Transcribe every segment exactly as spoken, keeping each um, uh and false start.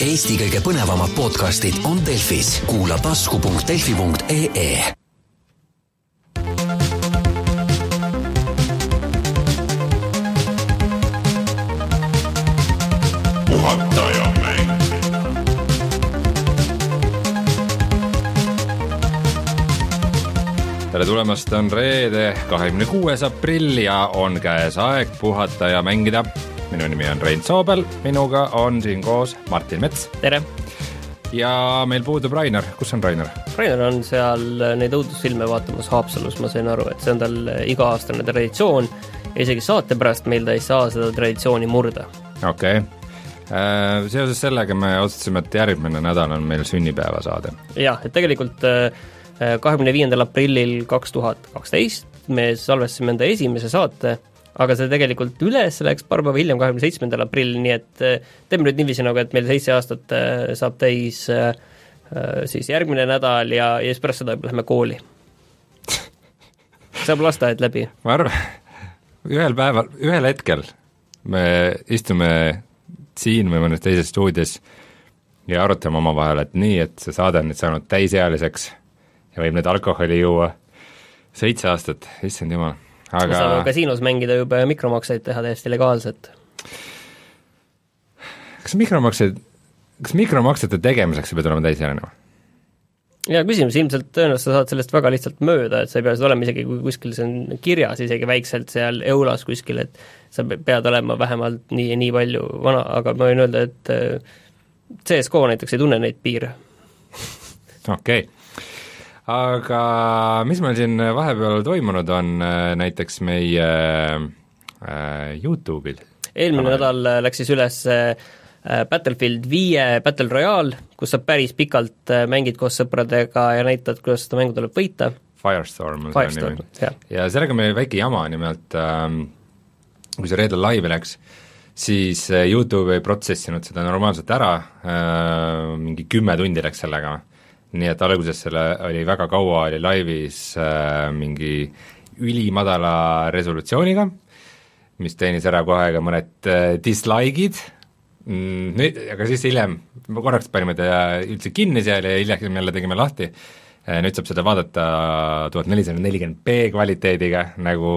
Eesti kõige põnevamad podcastid on Delfis. Kuula tasku punkt delfi punkt ee. Puhataja mäng. Tere tulemast, on reede, kahekümne kuues aprill ja on käes aeg puhata ja mängida. Minu nimi on Rein Soobel, minuga on siin koos Martin Mets. Tere! Ja meil puudub Rainer. Kus on Rainer? Rainer on seal neid õudusfilme vaatamas Haapsalus, ma sain aru, et see on tal iga-aastane traditsioon ja isegi saate pärast meil ta ei saa seda traditsiooni murda. Okei. Okay. Seoses sellega me otsustasime, et järgmine nädal on meil sünnipäeva saade. Jah, et tegelikult kahekümne viiendal aprillil kaks tuhat kaksteist me salvestasime enda esimese saate, aga see tegelikult üles läks paar päeva hiljem, kahekümne seitsmendal aprillil, nii et teeme nüüd niiviisi nagu, et meil seitse aastat saab täis siis järgmine nädal ja, ja siis pärast seda läheme kooli. Saab lasteaed läbi. Ma arvan, ühel päeval, ühel hetkel me istume siin või mõnes teises stuudios ja arutame oma vahel, et nii, et see saade on nüüd saanud täisealiseks ja võib nüüd alkoholi juua seitse aastat, issand jumal. Aga... saame kasiinos mängida juba ja mikromakseid teha täiesti legaalselt. Kas mikromaksed, kas mikromaksete tegemiseks sa pead olema täisealine? Ja küsimus, ilmselt tõenäoliselt sa saad sellest väga lihtsalt mööda, et sa ei pea seda olema isegi, kui kuskil see on kirjas isegi väikselt seal eulas kuskil, et sa pead olema vähemalt nii ja nii palju vana, aga ma võin öelda, et C S K O näiteks ei tunne neid piire. Okei. Okay. Aga mis meil siin vahepeal toimunud on näiteks meie äh, YouTube'il? Eelmine nädal läks siis üles äh, Battlefield viie Battle Royale, kus sa päris pikalt äh, mängid koos sõpradega ja näitad, kuidas seda mängu tuleb võita. Firestorm on Firestorm, selle nimi. Ja sellega meil väike jama nimelt, äh, kui see reedel laivi läks, siis YouTube ei protsessinud seda normaalselt ära, äh, mingi kümme tundi läks sellega. Nii et alguses selle oli väga kaua, oli laivis äh, mingi ülimadala resolutsiooniga, mis teenis ära kohe ka mõned äh, dislike'id, mm, aga siis hiljem korraks panime ta üldse kinni seal ja hiljem jälle tegime lahti. Nüüd saab seda vaadata tuhat nelisada nelikümmend p kvaliteediga, nagu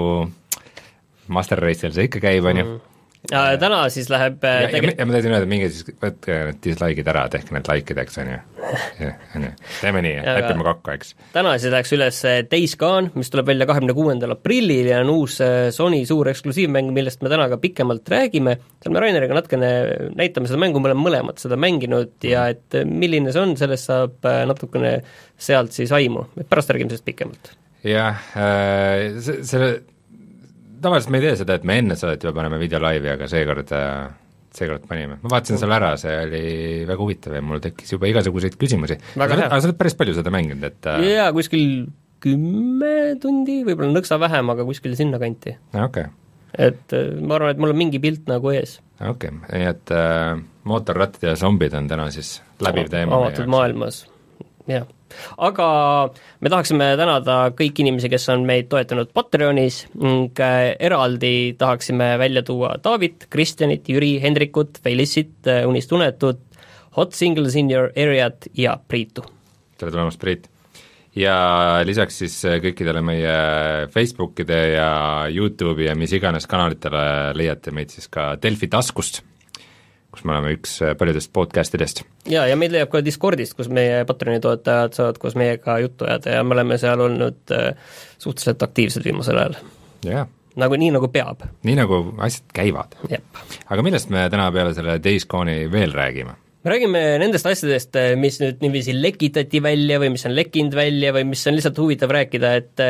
Master Race'il see ikka käib, on ju. Ja täna siis läheb ja, tege... ja ma tahtsin öelda, mingi siis võtke need dislike'id ära, tehke need like'ideks, on ju. Teeme nii, häppime kokku, eks. Täna siis läheks üles Days Gone, mis tuleb välja kahekümne kuuendal aprillil ja on uus Sony suur eksklusiivmäng, millest me täna ka pikemalt räägime. Seal me Raineriga natkene näitame seda mängu, me oleme mõlemad seda mänginud ja et milline see on, sellest saab natukene sealt siis aimu. Pärast räägime sellest pikemalt. Jah, see, see tavaliselt me ei tee seda, et me enne saadet juba paneme video laivi, aga seekord, seekord panime. Ma vaatasin seal ära, see oli väga huvitav ja mul tekkis juba igasuguseid küsimusi. Aga sa oled päris palju seda mänginud, et jaa, kuskil kümme tundi, võib-olla nõksa vähem, aga kuskil sinna kanti. Okay. Et ma arvan, et mul on mingi pilt nagu ees. Okei, okay. Nii et äh, mootorrattid ja zombid on täna siis läbiv teema. Avatud maailmas, jah. Aga me tahaksime tänada kõik inimesi, kes on meid toetanud Patreonis ning eraldi tahaksime välja tuua David, Kristjanit, Jüri, Hendrikut, Felissit, Unistunetut, Hot Singles in your areat ja Priitu. Tere tulemast, Priit! Ja lisaks siis kõikidele meie Facebookide ja YouTube'i ja mis iganes kanalitele leiate meid siis ka Delfi taskust, kus me oleme üks paljudest podcastidest. Ja, ja meid leiab ka Discordist, kus meie Patreoni toetajad saavad koos meiega juttu ajada ja me oleme seal olnud suhteliselt aktiivsed viimasel ajal. Yeah. Nagu, nii nagu peab. Nii nagu asjad käivad. Jep. Aga millest me täna peale selle Days Gone'i veel räägime? Me räägime nendest asjadest, mis nüüd niiviisi lekitati välja või mis on lekkinud välja või mis on lihtsalt huvitav rääkida, et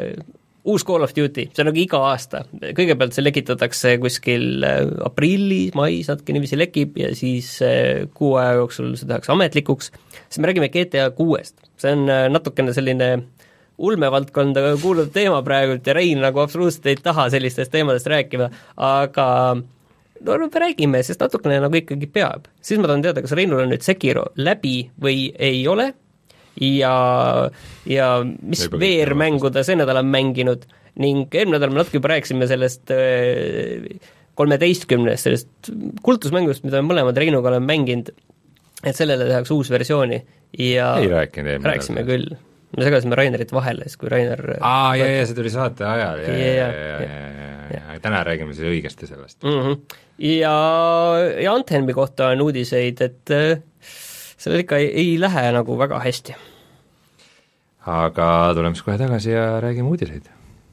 uus Call of Duty, see on nagu iga aasta. Kõigepealt see lekitatakse kuskil aprillis, mais, natuke niiviisi lekib ja siis kuu aja jooksul see tehakse ametlikuks. Siis me räägime G T A kuuest. See on natukene selline ulmevaldkonda kuuluv teema praegult ja Rein nagu absoluutselt ei taha sellistest teemadest rääkima, aga no me räägime, sest natukene nagu ikkagi peab. Siis ma tahan teada, kas Reinul on nüüd Sekiro läbi või ei ole ja, ja mis V R-mängu ta see nädal on mänginud ning eelmine nädal me natuke juba rääkisime sellest kolmeteistkümnest, sellest kultusmängust, mida me mõlemad Reinuga oleme mänginud et sellele tehakse uus versiooni ja ei rääkinud rääkisime küll. Me segasime Rainerit vahele, siis kui Rainer aa, jah, jah, see tuli saate ajal, ja, ja, ja, ja, ja täna räägime siis õigesti sellest. Mm-hmm. Ja, ja Anthenmi kohta on uudiseid, et sellel ikka ei, ei lähe nagu väga hästi. Aga tuleme siis kohe tagasi ja räägime uudiseid.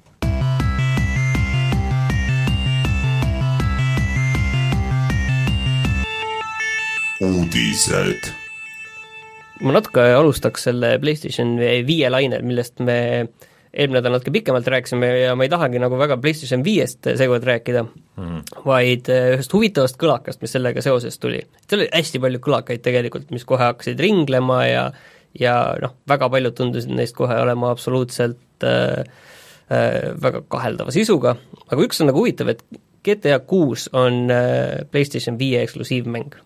Uudised. Ma natuke alustaks selle PlayStation viie lainel, millest me eelmine nädal natuke pikemalt rääkisime ja ma ei tahagi nagu väga PlayStation viiest seekord rääkida, mm. vaid ühest huvitavast kõlakast, mis sellega seoses tuli. See oli hästi palju kõlakaid tegelikult, mis kohe hakkasid ringlema ja, ja noh, väga paljud tundusid neist kohe olema absoluutselt äh, äh, väga kaheldava sisuga, aga üks on nagu huvitav, et G T A kuus on äh, PlayStation viie eksklusiivmäng.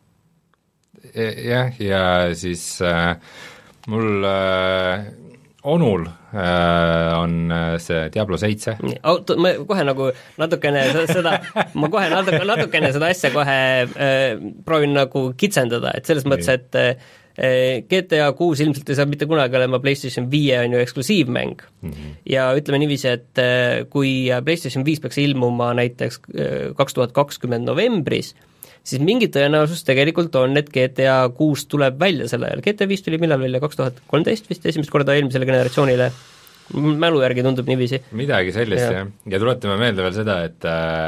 Jah, ja siis äh, mul äh, onul äh, on see Diablo seitse. Ma kohe nagu natukene seda, ma kohe natuke, natukene seda asja kohe äh, proovin nagu kitsendada, et selles mõttes, et äh, G T A kuus ilmselt ei saa mitte kunagi olema PlayStation viie on ju eksklusiivmäng mm-hmm. ja ütleme niiviisi, et äh, kui PlayStation viis peaks ilmuma näiteks äh, kaks tuhat kakskümmend novembris, siis mingi tõenäosus tegelikult on, et G T A kuus tuleb välja selle ajal. G T A viis tuli millal välja, kaks tuhat kolmteist vist esimest korda eelmisele generatsioonile, mälu järgi tundub niiviisi. Midagi sellist, jah. Ja tuletame meelde veel seda, et,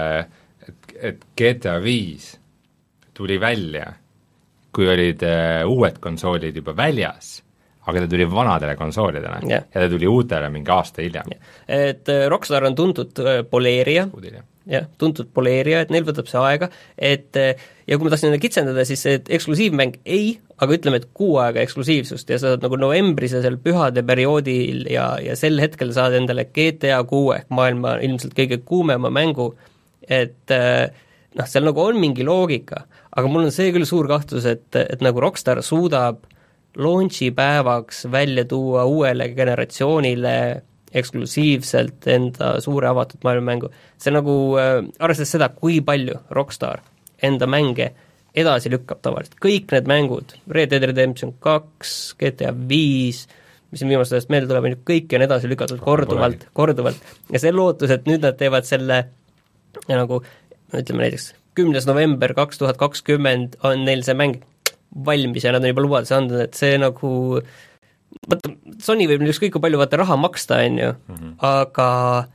et, et G T A viis tuli välja, kui olid uued konsoolid juba väljas, aga ta tuli vanadele konsoolidele yeah. ja ta tuli uutele mingi aasta hiljem. Yeah. Et Rockstar on tuntud poleerija, jah, tuntud poleerija, et neil võtab see aega, et ja kui ma tahtsin enne kitsendada, siis et eksklusiivmäng ei, aga ütleme, et kuu aega eksklusiivsust ja sa saad nagu novembris ja seal pühade perioodil ja, ja sel hetkel saad endale G T A kuue ehk maailma ilmselt kõige kuumema mängu, et noh, seal nagu on mingi loogika, aga mul on see küll suur kahtlus, et, et nagu Rockstar suudab launchi päevaks välja tuua uuele generatsioonile eksklusiivselt enda suure avatud maailmamängu. See nagu äh, arvestades seda, kui palju Rockstar enda mänge edasi lükkab tavaliselt. Kõik need mängud, Red Dead Redemption kaks, G T A viis, mis on viimasest ajast meelde tuleb, kõik on edasi lükatud korduvalt, korduvalt. Ja see lootus, et nüüd nad teevad selle ja nagu, ütleme näiteks, kümnes november kaks tuhat kakskümmend on neil see mäng valmis ja nad on juba lubaduse andnud, et see nagu vaata, Sony võib nüüd ükskõik kui palju vaata raha maksta, on ju, mm-hmm. aga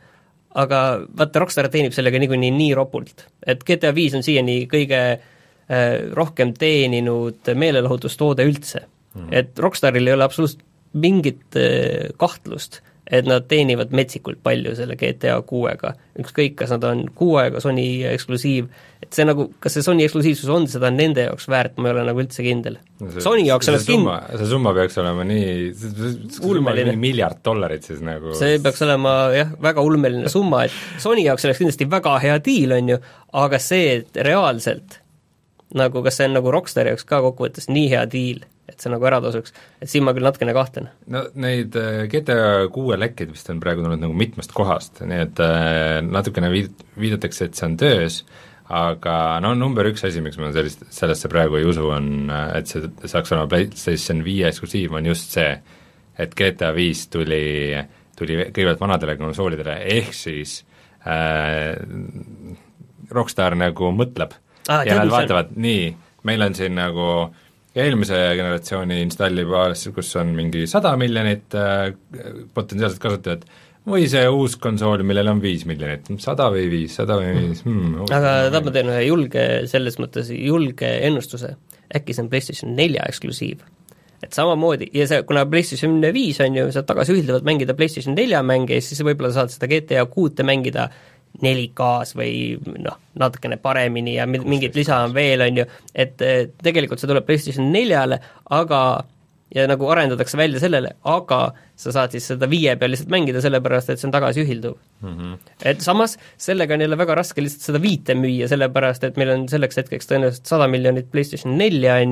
aga vaata, Rockstar teenib sellega niikuinii nii ropult, et G T A viis on siiani kõige äh, rohkem teeninud meelelahutustoode üldse mm-hmm. et Rockstaril ei ole absoluutselt mingit äh, kahtlust, et nad teenivad metsikult palju selle G T A kuuega, ükskõik, kas nad on kuu aega Sony eksklusiiv, et see nagu, kas see Sony eksklusiivsus on seda nende jaoks väärt, ma ei ole nagu üldse kindel. No see, Sony jaoks see, summa, see summa peaks olema nii ulmeline miljard dollarit siis nagu see peaks olema jah, väga ulmeline summa, et Sony jaoks oleks kindlasti väga hea diil, on ju, aga see, et reaalselt nagu kas see on nagu Rockstari jaoks ka kokkuvõttes nii hea diil, et see nagu ära tasuks, et siin ma küll natukene kahtlen. No neid G T A kuue lekkid vist on praegu tulnud nagu mitmest kohast, nii et natukene viid-, viidatakse, et see on töös, aga no number üks asi, miks ma sellist, sellesse praegu ei usu, on, et see saaks olema PlayStation viie eksklusiiv, on just see, et G T A viis tuli, tuli kõigepealt vanadele konsoolidele, ehk siis äh, Rockstar nagu mõtleb ah, ja nad vaatavad, nii, meil on siin nagu eelmise generatsiooni installibaas, kus on mingi sada miljonit äh, potentsiaalset kasutajat, või see uus konsool, millel on viis miljonit, sada või viis, sada või viis hmm, aga tahab ma teen ühe julge, selles mõttes julge ennustuse, äkki see on PlayStation nelja eksklusiiv, et samamoodi, ja see, kuna PlayStation viis on ju, saad tagasi ühildavalt mängida PlayStation nelja mänge, siis võib-olla saad seda G T A kuute mängida neli K-s või noh, natukene paremini ja mingit lisa on veel, on ju, et tegelikult see tuleb PlayStation neljale, aga ja nagu arendatakse välja sellele, aga sa saad siis seda viie peal lihtsalt mängida, sellepärast et see on tagasi ühilduv mm-hmm. et samas sellega on jälle väga raske lihtsalt seda viite müüa, sellepärast et meil on selleks hetkeks tõenäoliselt sada miljonit PlayStation nelja, on ju,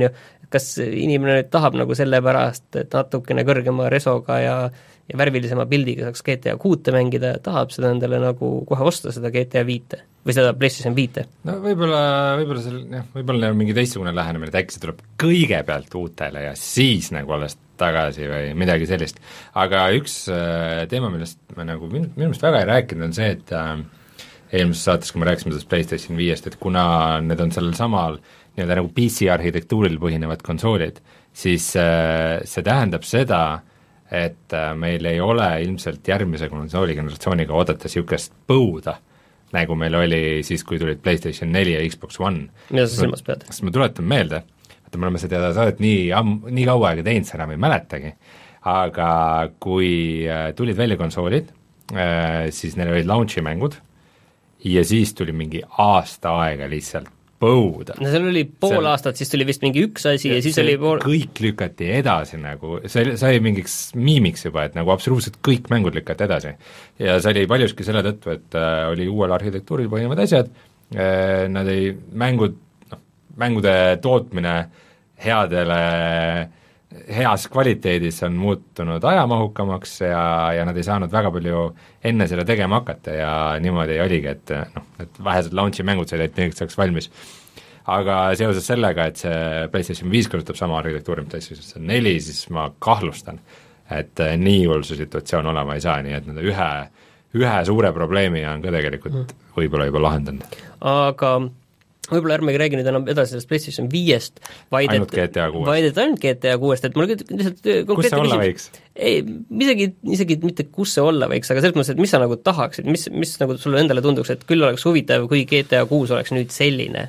kas inimene nüüd tahab nagu sellepärast, et natukene kõrgema resoga ja ja värvilisema pildiga saaks G T A kuute mängida, tahab seda endale nagu kohe osta, seda G T A viite või seda PlayStation viite. No võib-olla, võib-olla seal, jah, võib-olla on mingi teistsugune lähenemine, et äkki see tuleb kõigepealt uutele ja siis nagu alles tagasi või midagi sellist. Aga üks äh, teema, millest me nagu minu, minu meelest väga ei rääkinud, on see, et äh, eelmises saates, kui me rääkisime sellest PlayStation viiest, et kuna need on sellel samal nii-öelda nagu P C arhitektuuril põhinevad konsoolid, siis äh, see tähendab seda, et meil ei ole ilmselt järgmise konsooli generatsiooniga oodata niisugust põuda, nagu meil oli siis, kui tulid PlayStation neli ja Xbox One. mida sa silmas pead? Sest ma tuletan meelde, et me oleme seda saadet nii, nii kaua aega teinud, seda enam ei mäletagi, aga kui tulid välja konsoolid, siis neil olid launchi mängud ja siis tuli mingi aasta aega lihtsalt põuda. no seal oli pool seal... aastat, siis tuli vist mingi üks asi ja, ja siis oli pool... kõik lükati edasi nagu, see sai mingiks miimiks juba, et nagu absoluutselt kõik mängud lükati edasi. Ja see oli paljuski selle tõttu, et äh, oli uuel arhitektuuril põhinevad asjad äh,, nad ei, mängud, noh, mängude tootmine headele, heas kvaliteedis on muutunud ajamahukamaks ja, ja nad ei saanud väga palju enne seda tegema hakata ja niimoodi oligi, et noh, et vähesed launchi mängud said, et neist saaks valmis. Aga seoses sellega, et see PlayStation viis kasutab sama arhitektuuri, mis PlayStation neli, siis ma kahlustan, et nii hull see situatsioon olema ei saa, nii et nad ühe, ühe suure probleemi on ka tegelikult mm. võib-olla juba lahendanud. Aga võib-olla ärmegi räägi nüüd enam edasi sellest PlayStation viiest, vaid ainult et, G T A kuuest. Vaid et ainult G T A kuuest, et mul lihtsalt kus see olla võiks? Ei, isegi, isegi mitte kus see olla võiks, aga selles mõttes, et mis sa nagu tahaksid, mis, mis nagu sulle endale tunduks, et küll oleks huvitav, kui G T A kuus oleks nüüd selline.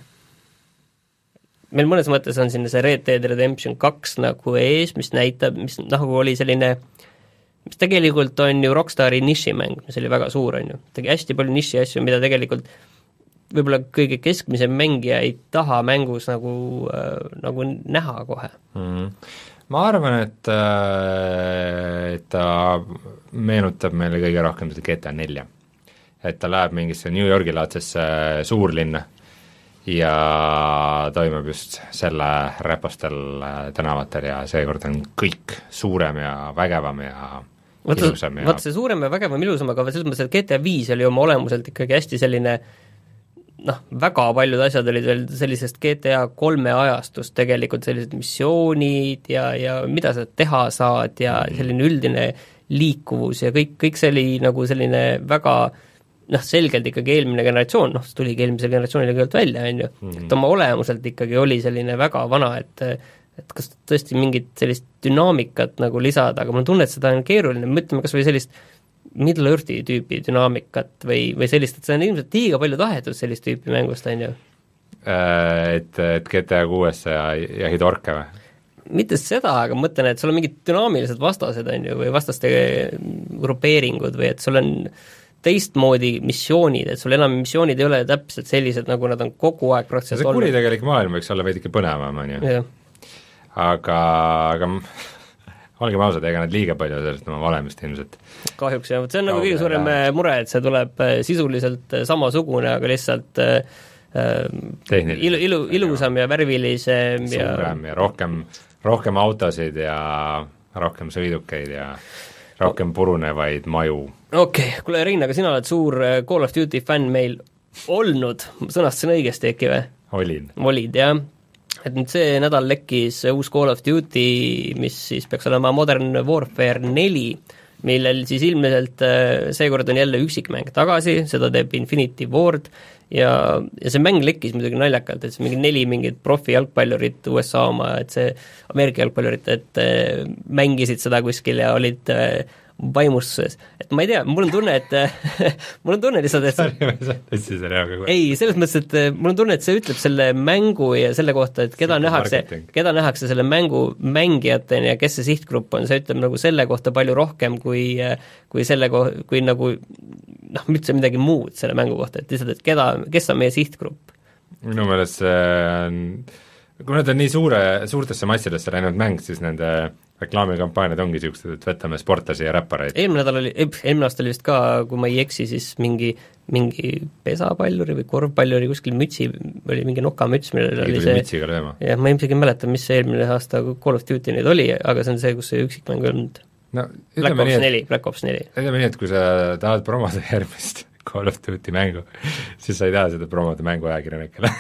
Meil mõnes mõttes on siin see Red Dead Redemption kaks nagu ees, mis näitab, mis nagu oli selline, mis tegelikult on ju Rockstari nišimäng, mis oli väga suur, on ju. Tegi hästi palju niši asju, mida tegelikult võib-olla kõige keskmisem mängija ei taha mängus nagu, äh, nagu näha kohe mm.. Ma arvan, et, et ta meenutab meile kõige rohkem seda G T A nelja. Et ta läheb mingisse New Yorgi laadsesse suurlinna ja toimub just selle räpastel tänavatel ja seekord on kõik suurem ja vägevam ja vaata, ilusam ja vaata see suurem ja vägevam ilusam, aga selles mõttes, et G T A viis oli oma olemuselt ikkagi hästi selline noh, väga paljud asjad olid veel sellisest G T A kolme ajastust tegelikult, sellised missioonid ja, ja mida sa teha saad ja selline üldine liikuvus ja kõik, kõik see oli nagu selline väga noh, selgelt ikkagi eelmine generatsioon, noh, see tuligi eelmisel generatsioonile kõigepealt välja, on ju, et oma olemuselt ikkagi oli selline väga vana, et et kas tõesti mingit sellist dünaamikat nagu lisada, aga mul on tunne, et seda on keeruline, mõtleme kas või sellist Middle Earthi tüüpi dünaamikat või, või sellist, et see on ilmselt liiga palju tahetud sellist tüüpi mängust, on ju? Et, et G T A kuues ja jahid orke või? Mitte seda, aga mõtlen, et sul on mingid dünaamilised vastased, on ju, või vastaste grupeeringud või et sul on teistmoodi missioonid, et sul enam missioonid ei ole täpselt sellised, nagu nad on kogu aeg protsess olnud. See kuritegelik maailm võiks olla veidike põnevam, on ju? aga, aga olgem ausad, ega nad liiga palju sellest oma valemist ilmselt. Kahjuks jah, see on nagu kõige suurem mure, et see tuleb sisuliselt samasugune, aga lihtsalt Tehniline, ilu, ilu, ilusam ja värvilisem suurem ja, ja rohkem, rohkem autosid ja rohkem sõidukeid ja rohkem purunevaid maju. Okei okay., kuule Rein, aga sina oled suur Call of Duty fänn meil olnud, sõnastasin õigesti äkki või? Olin. Olid, jah. Et nüüd see nädal lekkis uus Call of Duty, mis siis peaks olema Modern Warfare neli, millel siis ilmselt seekord on jälle üksikmäng tagasi, seda teeb Infinity Ward ja, ja see mäng lekkis muidugi naljakalt, et see mingi neli mingit profi jalgpallurit U S A oma, et see Ameerika jalgpallurit, et mängisid seda kuskil ja olid vaimustuses, et ma ei tea, mul on tunne, et mul on tunne lihtsalt, et ei, selles mõttes, et mul on tunne, et see ütleb selle mängu ja selle kohta, et keda nähakse, keda nähakse selle mängu mängijateni ja kes see sihtgrupp on, see ütleb nagu selle kohta palju rohkem kui, kui selle ko-, kui nagu noh, üldse midagi muud selle mängu kohta, et lihtsalt, et keda, kes on meie sihtgrupp. Minu meelest see on, kui nad on nii suure, suurtesse massidesse läinud mäng, siis nende reklaamikampaaniad ongi niisugused, et võtame sportlasi ja räppareid. eelmine nädal oli, eelmine aasta oli vist ka, kui ma ei eksi, siis mingi mingi pesapalluri või korvpalluri kuskil mütsi, oli mingi nokamüts, millel oli see mütsiga lööma. jah, ma ilmselt ei mäleta, mis see eelmine aasta Call of Duty nüüd oli, aga see on see, kus see üksikmäng olnud no, Black Ops neli, Black Ops neli. Ütleme nii, et kui sa tahad promoda järgmist Call of Duty mängu, siis sa ei taha seda promoda mänguajakirjanikele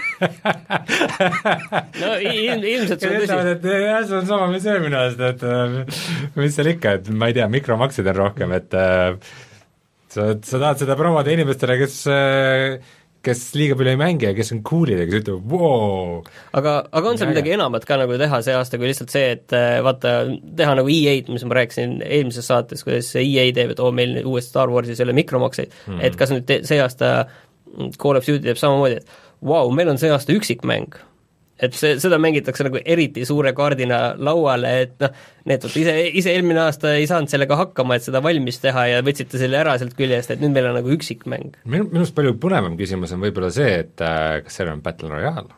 no ilm, ilmselt see on tõsi. et jah, see on sama, mis eelmine aasta, et mis seal ikka, et ma ei tea, mikromaksed on rohkem, et sa, sa tahad seda promoda inimestele, kes kes liiga palju ei mängi ja kes on coolid ja kes ütleb, wow. aga, aga on seal midagi enamat ka nagu teha see aasta, kui lihtsalt see, et vaata, teha nagu E A-d, mis ma rääkisin eelmises saates, kuidas E A teeb, et oo, meil uuest Star Warsis ei ole mikromakseid mm., et kas nüüd te, see aasta Call of Duty teeb samamoodi, et vau wow,, meil on see aasta üksikmäng. Et see, seda mängitakse nagu eriti suure kaardina lauale, et noh, need ise, ise eelmine aasta ei saanud sellega hakkama, et seda valmis teha ja võtsite selle ära sealt küljest, et nüüd meil on nagu üksikmäng. Minu, minust palju põnevam küsimus on võib-olla see, et äh, kas seal on Battle Royale?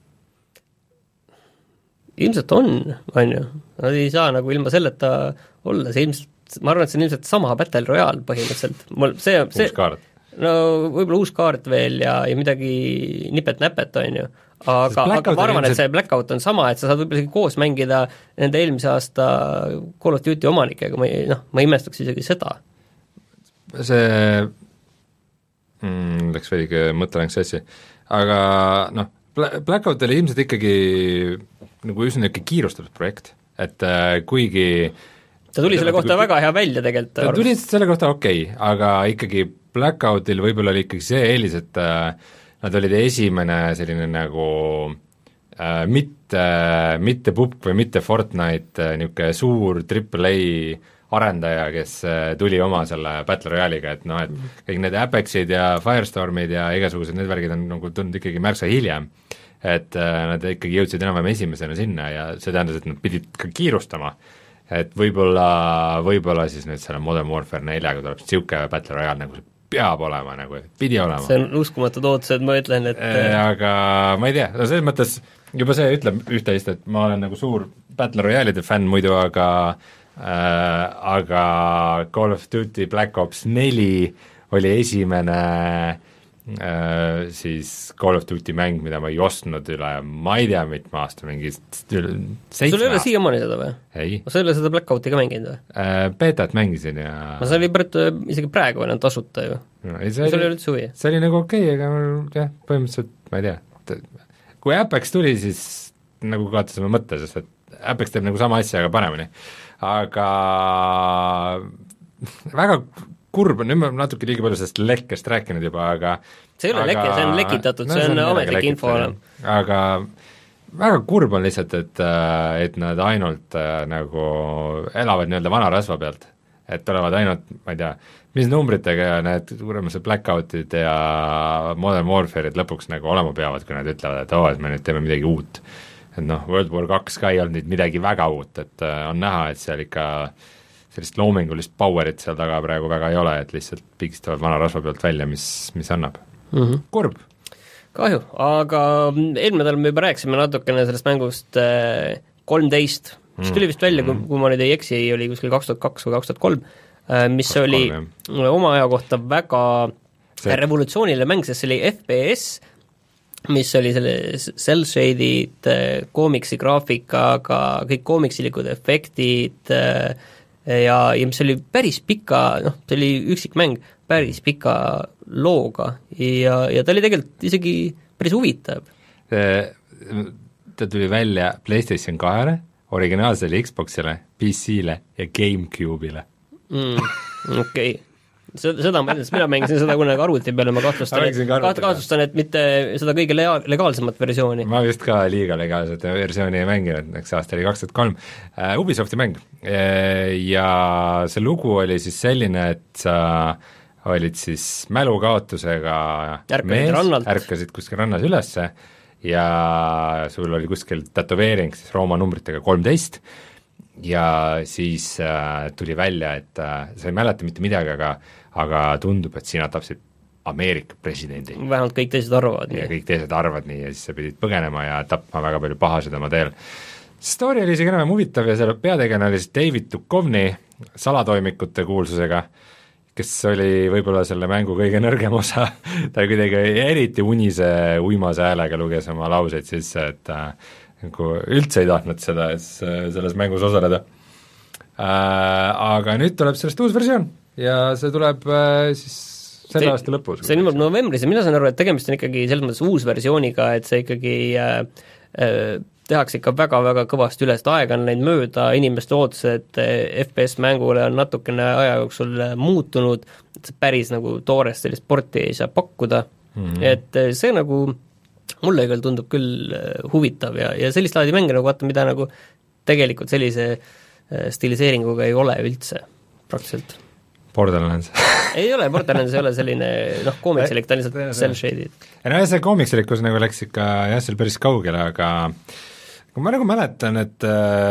Ilmselt on, on ju. Nad ei saa nagu ilma selleta olla, see ilmselt, ma arvan, et see on ilmselt sama Battle Royale põhimõtteliselt. Mul see, see, uus kaart. No võib-olla uus kaart veel ja, ja midagi nipet-näpet, on ju. Aga, aga ma arvan, et see Blackout on sama, et sa saad võib-olla koos mängida nende eelmise aasta Call of Duty omanikega, ma ei, noh, ma imestaks isegi seda. See mm, läks veidi mõtteläng sassi, aga noh, Blackout oli ilmselt ikkagi nagu üsna niisugune kiirustatud projekt, et äh, kuigi ta tuli selle kohta kui, väga hea välja tegelikult. ta tuli selle kohta okei okay,, aga ikkagi Blackoutil võib-olla oli ikkagi see eelis, et äh, nad olid esimene selline nagu äh, mitte, mitte P U B G või mitte Fortnite äh, niisugune suur triple A arendaja, kes äh, tuli oma selle Battle Royale'iga, et noh, et kõik need Apexid ja Firestormid ja igasugused need värgid on nagu tulnud ikkagi märksa hiljem, et äh, nad ikkagi jõudsid enam-vähem esimesena sinna ja see tähendas, et nad pidid ka kiirustama, et võib-olla, võib-olla siis nüüd selle Modern Warfare neljaga tuleb niisugune Battle Royale nagu peab olema, nagu pidi olema. See on uskumatud ootused, ma ütlen, et e, aga ma ei tea, no selles mõttes juba see ütleb üht-teist, et ma olen nagu suur Battle Royale'ide fänn muidu, aga äh, aga Call of Duty Black Ops neli oli esimene äh, siis Call of Duty mäng, mida ma ei ostnud üle, ma ei tea, mitme aasta, mingi seitsme sul ei ole siiamaani seda või? ei. sa ei ole seda Blackouti ka mänginud või? Äh, betat mängisin ja no see oli pärit isegi praegu veel on tasuta ju no,. sul oli, oli üldse huvi? see oli nagu okei okay,, aga jah, põhimõtteliselt ma ei tea, kui Apex tuli, siis nagu kaotasime mõtte, sest et Apex teeb nagu sama asja, aga paremini. aga väga kurb on, nüüd ma natuke liiga palju sellest lekkest rääkinud juba, aga see ei ole leke, see on lekitatud no,, see on ametlik info. aga väga kurb on lihtsalt, et, et nad ainult nagu elavad nii-öelda vana rasva pealt, et tulevad ainult, ma ei tea, mis numbritega ja need kuremased Blackoutid ja Modern Warfare'id lõpuks nagu olema peavad, kui nad ütlevad, et oo, et me nüüd teeme midagi uut. et noh, World War kaks ka ei olnud nüüd midagi väga uut, et on näha, et seal ikka sellist loomingulist powerit seal taga praegu väga ei ole, et lihtsalt pigistavad vana rasva pealt välja, mis, mis annab mm. -hmm. Kurb. Kahju, aga eelmine nädal me juba rääkisime natukene sellest mängust kolmteist, mis tuli vist välja, kui, kui ma nüüd ei eksi, oli kuskil kaks tuhat kaks või kaks tuhat kolm, mis kaks tuhat kolm, oli jah. Oma aja kohta väga see revolutsiooniline mäng, sest see oli F P S, mis oli selle cel-shaded koomiksi graafikaga, kõik koomiksilikud efektid ja, ja mis oli päris pika, noh, see oli üksik mäng, päris pika looga ja, ja ta oli tegelikult isegi päris huvitav. Ta tuli välja PlayStation kahele, originaalsele Xboxile, P C-le ja GameCube'ile mm,. Okei okay. Seda ma ütlen, mina mängisin seda kunagi arvuti peale, ma kahtlustan, et, kahtlustan, et mitte seda kõige lega-, legaalsemat versiooni. ma vist ka liiga legaalset versiooni ei mänginud, eks aasta oli kaks tuhat kolm. Uh, Ubisofti mäng ja see lugu oli siis selline, et sa olid siis mälukaotusega mees, ärkasid kuskil rannas ülesse ja sul oli kuskil tätoveering siis Rooma numbritega kolmteist ja siis äh, tuli välja, et äh, sa ei mäleta mitte midagi, aga aga tundub, et sina tapsid Ameerika presidendi. Vähemalt kõik teised arvavad ja nii. kõik teised arvavad nii ja siis sa pidid põgenema ja tapma väga palju pahasid oma teel. story oli isegi enam huvitav ja selle peategelane oli siis David Duchovny salatoimikute kuulsusega, kes oli võib-olla selle mängu kõige nõrgem osa, ta kuidagi eriti unise uimase häälega luges oma lauseid sisse, et ta nagu üldse ei tahtnud seda, selles mängus osaleda. Äh, aga nüüd tuleb sellest uus versioon ja see tuleb äh, siis selle aasta lõpus. See on novembris ja mina saan aru, et tegemist on ikkagi selles mõttes uus versiooniga, et see ikkagi äh, äh, tehakse ikka väga-väga kõvasti üles, et aega on läinud mööda, inimeste ootused F P S-mängule on natukene aja jooksul muutunud, et see päris nagu toorest sellist sporti ei saa pakkuda mm-hmm., et see nagu mulle küll tundub küll huvitav ja, ja sellist laadi mänge nagu vaata, mida nagu tegelikult sellise stiliseeringuga ei ole üldse praktiliselt. Borderlands ei ole, Borderlands ei ole selline noh, koomiksilik, ta on lihtsalt cel-shaded. Ja no see koomiksilikkus nagu läks ikka jah, seal päris kaugele, aga kui ma nagu mäletan, et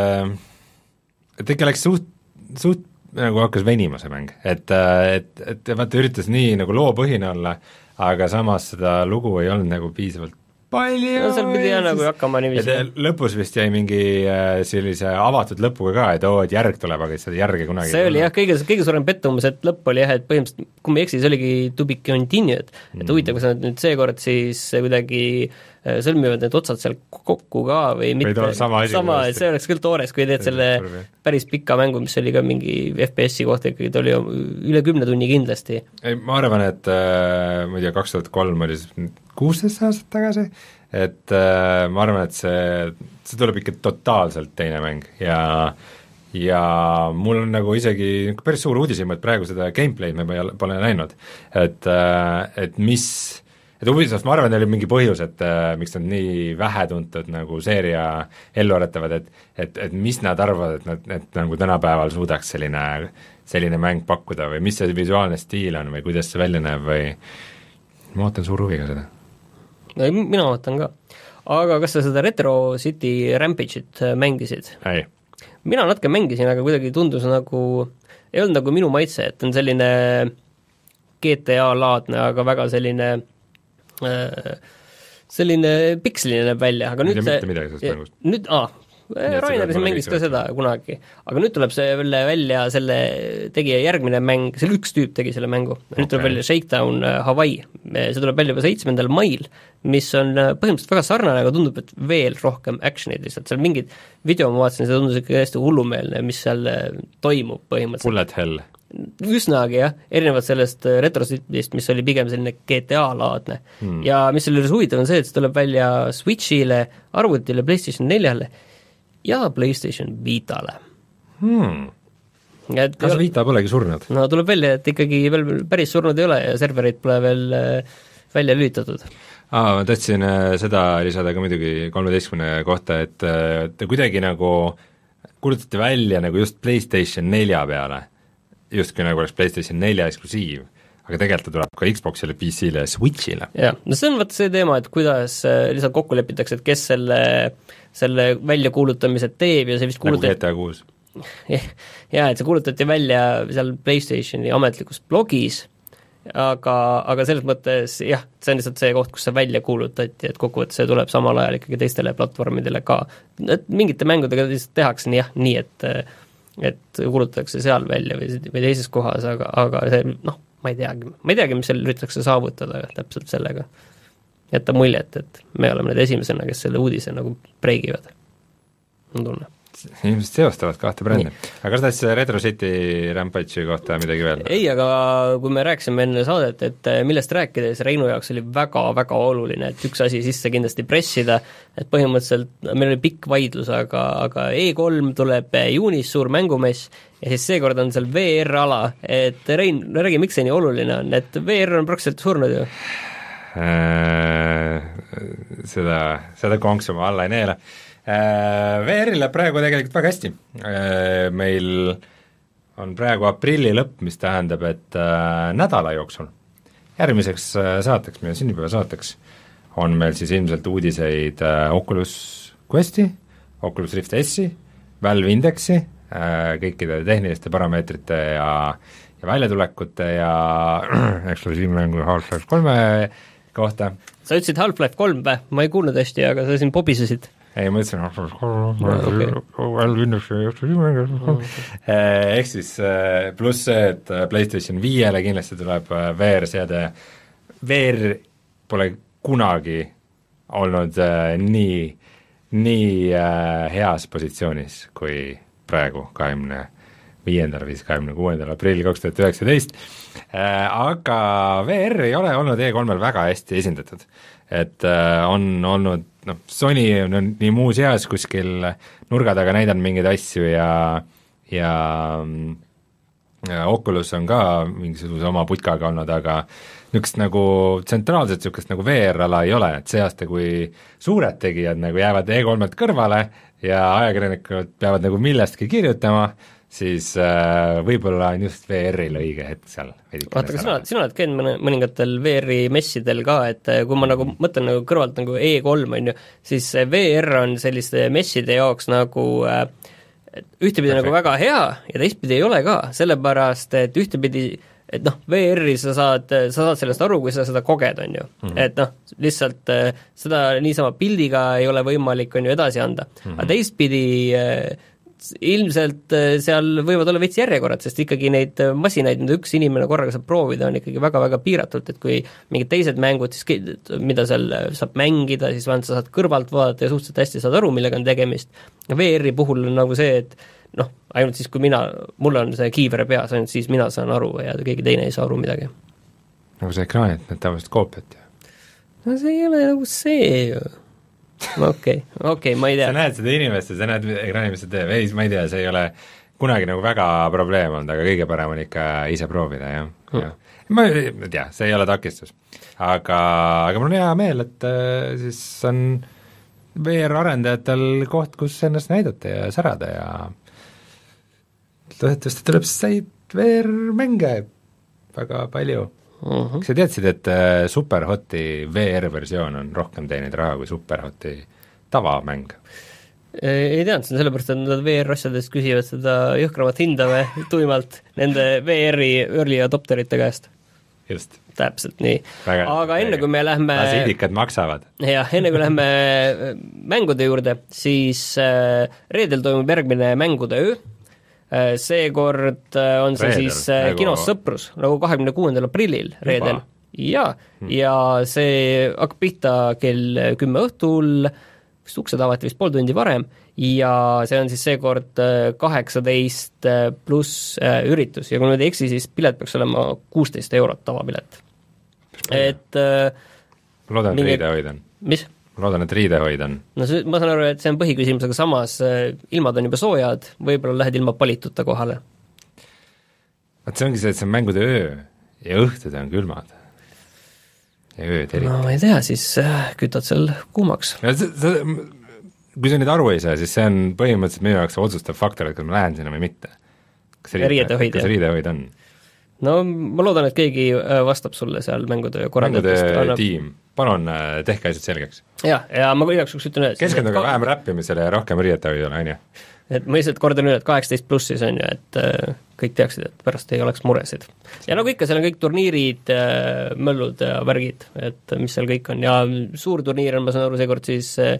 et ikka läks suht, suht nagu hakkas venima see mäng, et, et, et vaata üritas nii nagu loopõhine olla, aga samas seda lugu ei olnud nagu piisavalt palju no seal pidi jah nagu hakkama niiviisi. Lõpus vist jäi mingi sellise avatud lõpuga ka, et oo, et järg tuleb, aga seda järge kunagi see oli jah, kõige, kõige suurem pettumus, et lõpp oli jah, et põhimõtteliselt, kui ma ei eksi, see oligi to be continued, et mm. huvitav, kas nad nüüd seekord siis kuidagi sõlmivad need otsad seal kokku ka või mitte, sama, sama et see oleks küll toores, kui teed selle päris pika mängu, mis oli ka mingi F P S-i kohta, ikkagi ta oli üle kümne tunni kindlasti. Ei, ma arvan, et äh, ma ei tea, kaks tuhat kolm oli kuusteist aastat tagasi, et äh, ma arvan, et see, see tuleb ikka totaalselt teine mäng ja ja mul on nagu isegi päris suur uudisem, et praegu seda gameplay'd me pole näinud, et, et mis, et Ubisoft, ma arvan, oli mingi põhjus, et miks nad nii vähetuntud nagu seeria ellu aretavad, et, et, et mis nad arvavad, et nad et nagu tänapäeval suudaks selline, selline mäng pakkuda või mis see visuaalne stiil on või kuidas see välja näeb või ma ootan suur huviga seda. No mina ootan ka. Aga kas sa seda Retro City Rampage'it mängisid? Ei. Mina natuke mängisin, aga kuidagi tundus nagu, ei olnud nagu minu maitse, et on selline G T A-laadne, aga väga selline selline piksline näeb välja, aga nüüd see, nüüd, nüüd, aa, Rainer siin mängis ka seda kunagi, aga nüüd tuleb see välja, selle tegi järgmine mäng, selle üks tüüp tegi selle mängu, nüüd okay. tuleb välja Shakedown Hawaii, see tuleb välja juba seitsmendal mail, mis on põhimõtteliselt väga sarnane, aga tundub, et veel rohkem actionid lihtsalt, seal mingid video ma vaatasin, see tundus ikka hästi hullumeelne, mis seal toimub põhimõtteliselt. Bullet Hell. Üsnagi jah, erinevalt sellest Retrocitist, mis oli pigem selline G T A-laadne hmm. ja mis selle huvitav on see, et see tuleb välja Switchile, arvutile, PlayStation neljale ja PlayStation Vitale hmm. et, kas Vita polegi surnud? No tuleb välja, et ikkagi veel päris surnud ei ole ja serverid pole veel välja lülitatud. Aa, ma tahtsin seda lisada ka muidugi kolmeteistkümne kohta, et te kuidagi nagu kuulutati välja nagu just PlayStation nelja peale, justkui nagu oleks PlayStation nelja eksklusiiv, aga tegelikult tuleb ka Xboxile, P C-le ja Switchile. Jah, no see on vaata see teema, et kuidas lihtsalt kokku lepitakse, et kes selle, selle väljakuulutamise teeb ja see vist kuulutati nagu G T A kuus. Jaa, et see kuulutati välja seal PlayStationi ametlikus blogis, aga, aga selles mõttes jah, see on lihtsalt see koht, kus see välja kuulutati, et kokkuvõttes see tuleb samal ajal ikkagi teistele platvormidele ka. Et mingite mängudega lihtsalt tehakse nii, jah, nii, et et kuulutatakse seal välja või, või teises kohas, aga, aga see, noh, ma ei teagi, ma ei teagi, mis seal üritatakse saavutada täpselt sellega. Jätta muljet, et me oleme need esimesena, kes selle uudise nagu breigivad. On tunne. Inimesed seostavad kahte brändi. Aga kas tahtsid Retro City Rampage'i kohta midagi veel? Ei, aga kui me rääkisime enne saadet, et millest rääkides Reinu jaoks oli väga-väga oluline, et üks asi sisse kindlasti pressida, et põhimõtteliselt meil oli pikk vaidlus, aga, aga E kolm tuleb juunis suur mängumess ja siis seekord on seal V R-ala, et Rein, räägi, miks see nii oluline on, et V R on praktiliselt surnud ju? Seda, seda konksu ma alla ei neela. V R-il läheb praegu tegelikult väga hästi, meil on praegu aprilli lõpp, mis tähendab, et nädala jooksul järgmiseks saateks, meie sünnipäeva saateks on meil siis ilmselt uudiseid Oculus Questi, Oculus Rift S-i, Valve Indexi, kõikide tehniliste parameetrite ja, ja väljatulekute ja eksklusiivmängu Half-Life kolme kohta. Sa ütlesid Half-Life kolm või? Ma ei kuulnud hästi, aga sa siin pobisesid. ei, ma ütlesin ehk siis pluss see, et PlayStation viiele kindlasti tuleb V R-seade, V R pole kunagi olnud nii, nii heas positsioonis kui praegu, kahekümne viiendal või siis kahekümne kuuendal aprillil kaks tuhat üheksateist, aga V R ei ole olnud E kolmel väga hästi esindatud. Et on olnud, noh, Sony on nii muus heas kuskil nurga taga näidanud mingeid asju ja ja, ja Oculus on ka mingisuguse oma putkaga olnud, aga niisugust nagu tsentraalset niisugust nagu V R-ala ei ole, et see aasta, kui suured tegijad nagu jäävad E kolmelt kõrvale ja ajakirjanikud peavad nagu millestki kirjutama, siis äh, võib-olla on just V R-il õige hetk seal. Vaata, kas sina, sina oled käinud mõne, mõningatel V R-i messidel ka, et kui ma nagu mõtlen nagu kõrvalt nagu E kolm on ju, siis V R on selliste messide jaoks nagu äh, ühtepidi Perfect. Nagu väga hea ja teistpidi ei ole ka, sellepärast et ühtepidi et noh, V R-i sa saad, sa saad sellest aru, kui sa seda koged, on ju mm. -hmm. et noh, lihtsalt äh, seda niisama pildiga ei ole võimalik, on ju, edasi anda mm. -hmm. aga teistpidi äh, ilmselt seal võivad olla veits järjekorrad, sest ikkagi neid masinaid, mida üks inimene korraga saab proovida, on ikkagi väga-väga piiratult, et kui mingid teised mängud, siis mida seal saab mängida, siis vähemalt sa saad kõrvalt vaadata ja suhteliselt hästi saad aru, millega on tegemist. V R-i puhul on nagu see, et noh, ainult siis, kui mina, mul on see kiiver peas, ainult siis mina saan aru ja keegi teine ei saa aru midagi. Nagu see ekraanid, need tavaliselt koopiat ju. No see ei ole nagu see ju. okei, okei, ma ei tea. Sa näed seda inimest ja sa näed ekraani, mis ta teeb, ei, ma ei tea, see ei ole kunagi nagu väga probleem olnud, aga kõige parem on ikka ise proovida, jah hmm. ja. ma ei tea, see ei ole takistus. Aga, aga mul on hea meel, et äh, siis on V R-arendajatel koht, kus ennast näidata ja särada ja loodetavasti tuleb said V R-mänge väga palju. Uh-huh. Kas sa teadsid, et äh, Superhoti V R-versioon on rohkem teeninud raha kui Superhoti tavamäng? Ei teadnud, see on sellepärast, et nad V R-asjadest küsivad seda jõhkramat hinda või tuimalt nende V R-i early adopterite käest. Just. Täpselt nii. Väga, aga enne, kui me lähme lasiidikad maksavad. jah, enne kui lähme mängude juurde, siis äh, reedel toimub järgmine mängude öö. Seekord on see reedel, siis nagu... kinos Sõprus, nagu kahekümne kuuendal aprillil reedel. Ja, hmm. ja see hakkab pihta kell kümme õhtul, vist uksed avati vist pool tundi varem, ja see on siis seekord kaheksateist pluss üritus ja kui nüüd ei eksi, siis pilet peaks olema kuusteist eurot tavapilet. Et loodan, et riide hoidan. Mis? loodan, et riidehoid on. No see, ma saan aru, et see on põhiküsimus, aga samas ilmad on juba soojad, võib-olla lähed ilma palituta kohale. Vaat see ongi see, et see on mängude öö ja õhtud on külmad. Ja ööd eriti. No ma ei tea, siis kütad seal kuumaks. Ja see, see, kui sa nüüd aru ei saa, siis see on põhimõtteliselt minu jaoks otsustav faktor, et kas ma lähen sinna või mitte. Kas riidehoid, kas riidehoid on? No ma loodan, et keegi vastab sulle seal mängude korraldajatest. Mängude annab... tiim, palun tehke asjad selgeks. jah, ja ma igaks juhuks ütlen üles. Keskenduge ka... vähem räppimisele ja rohkem riidehoid ole, on ju? Et ma lihtsalt kordan üle, et kaheksateist plussis on ju, et äh, kõik teaksid, et pärast ei oleks muresid. Ja nagu ikka, seal on kõik turniirid, äh, möllud ja värgid, et mis seal kõik on. Ja suur turniir on, ma saan aru, seekord siis äh,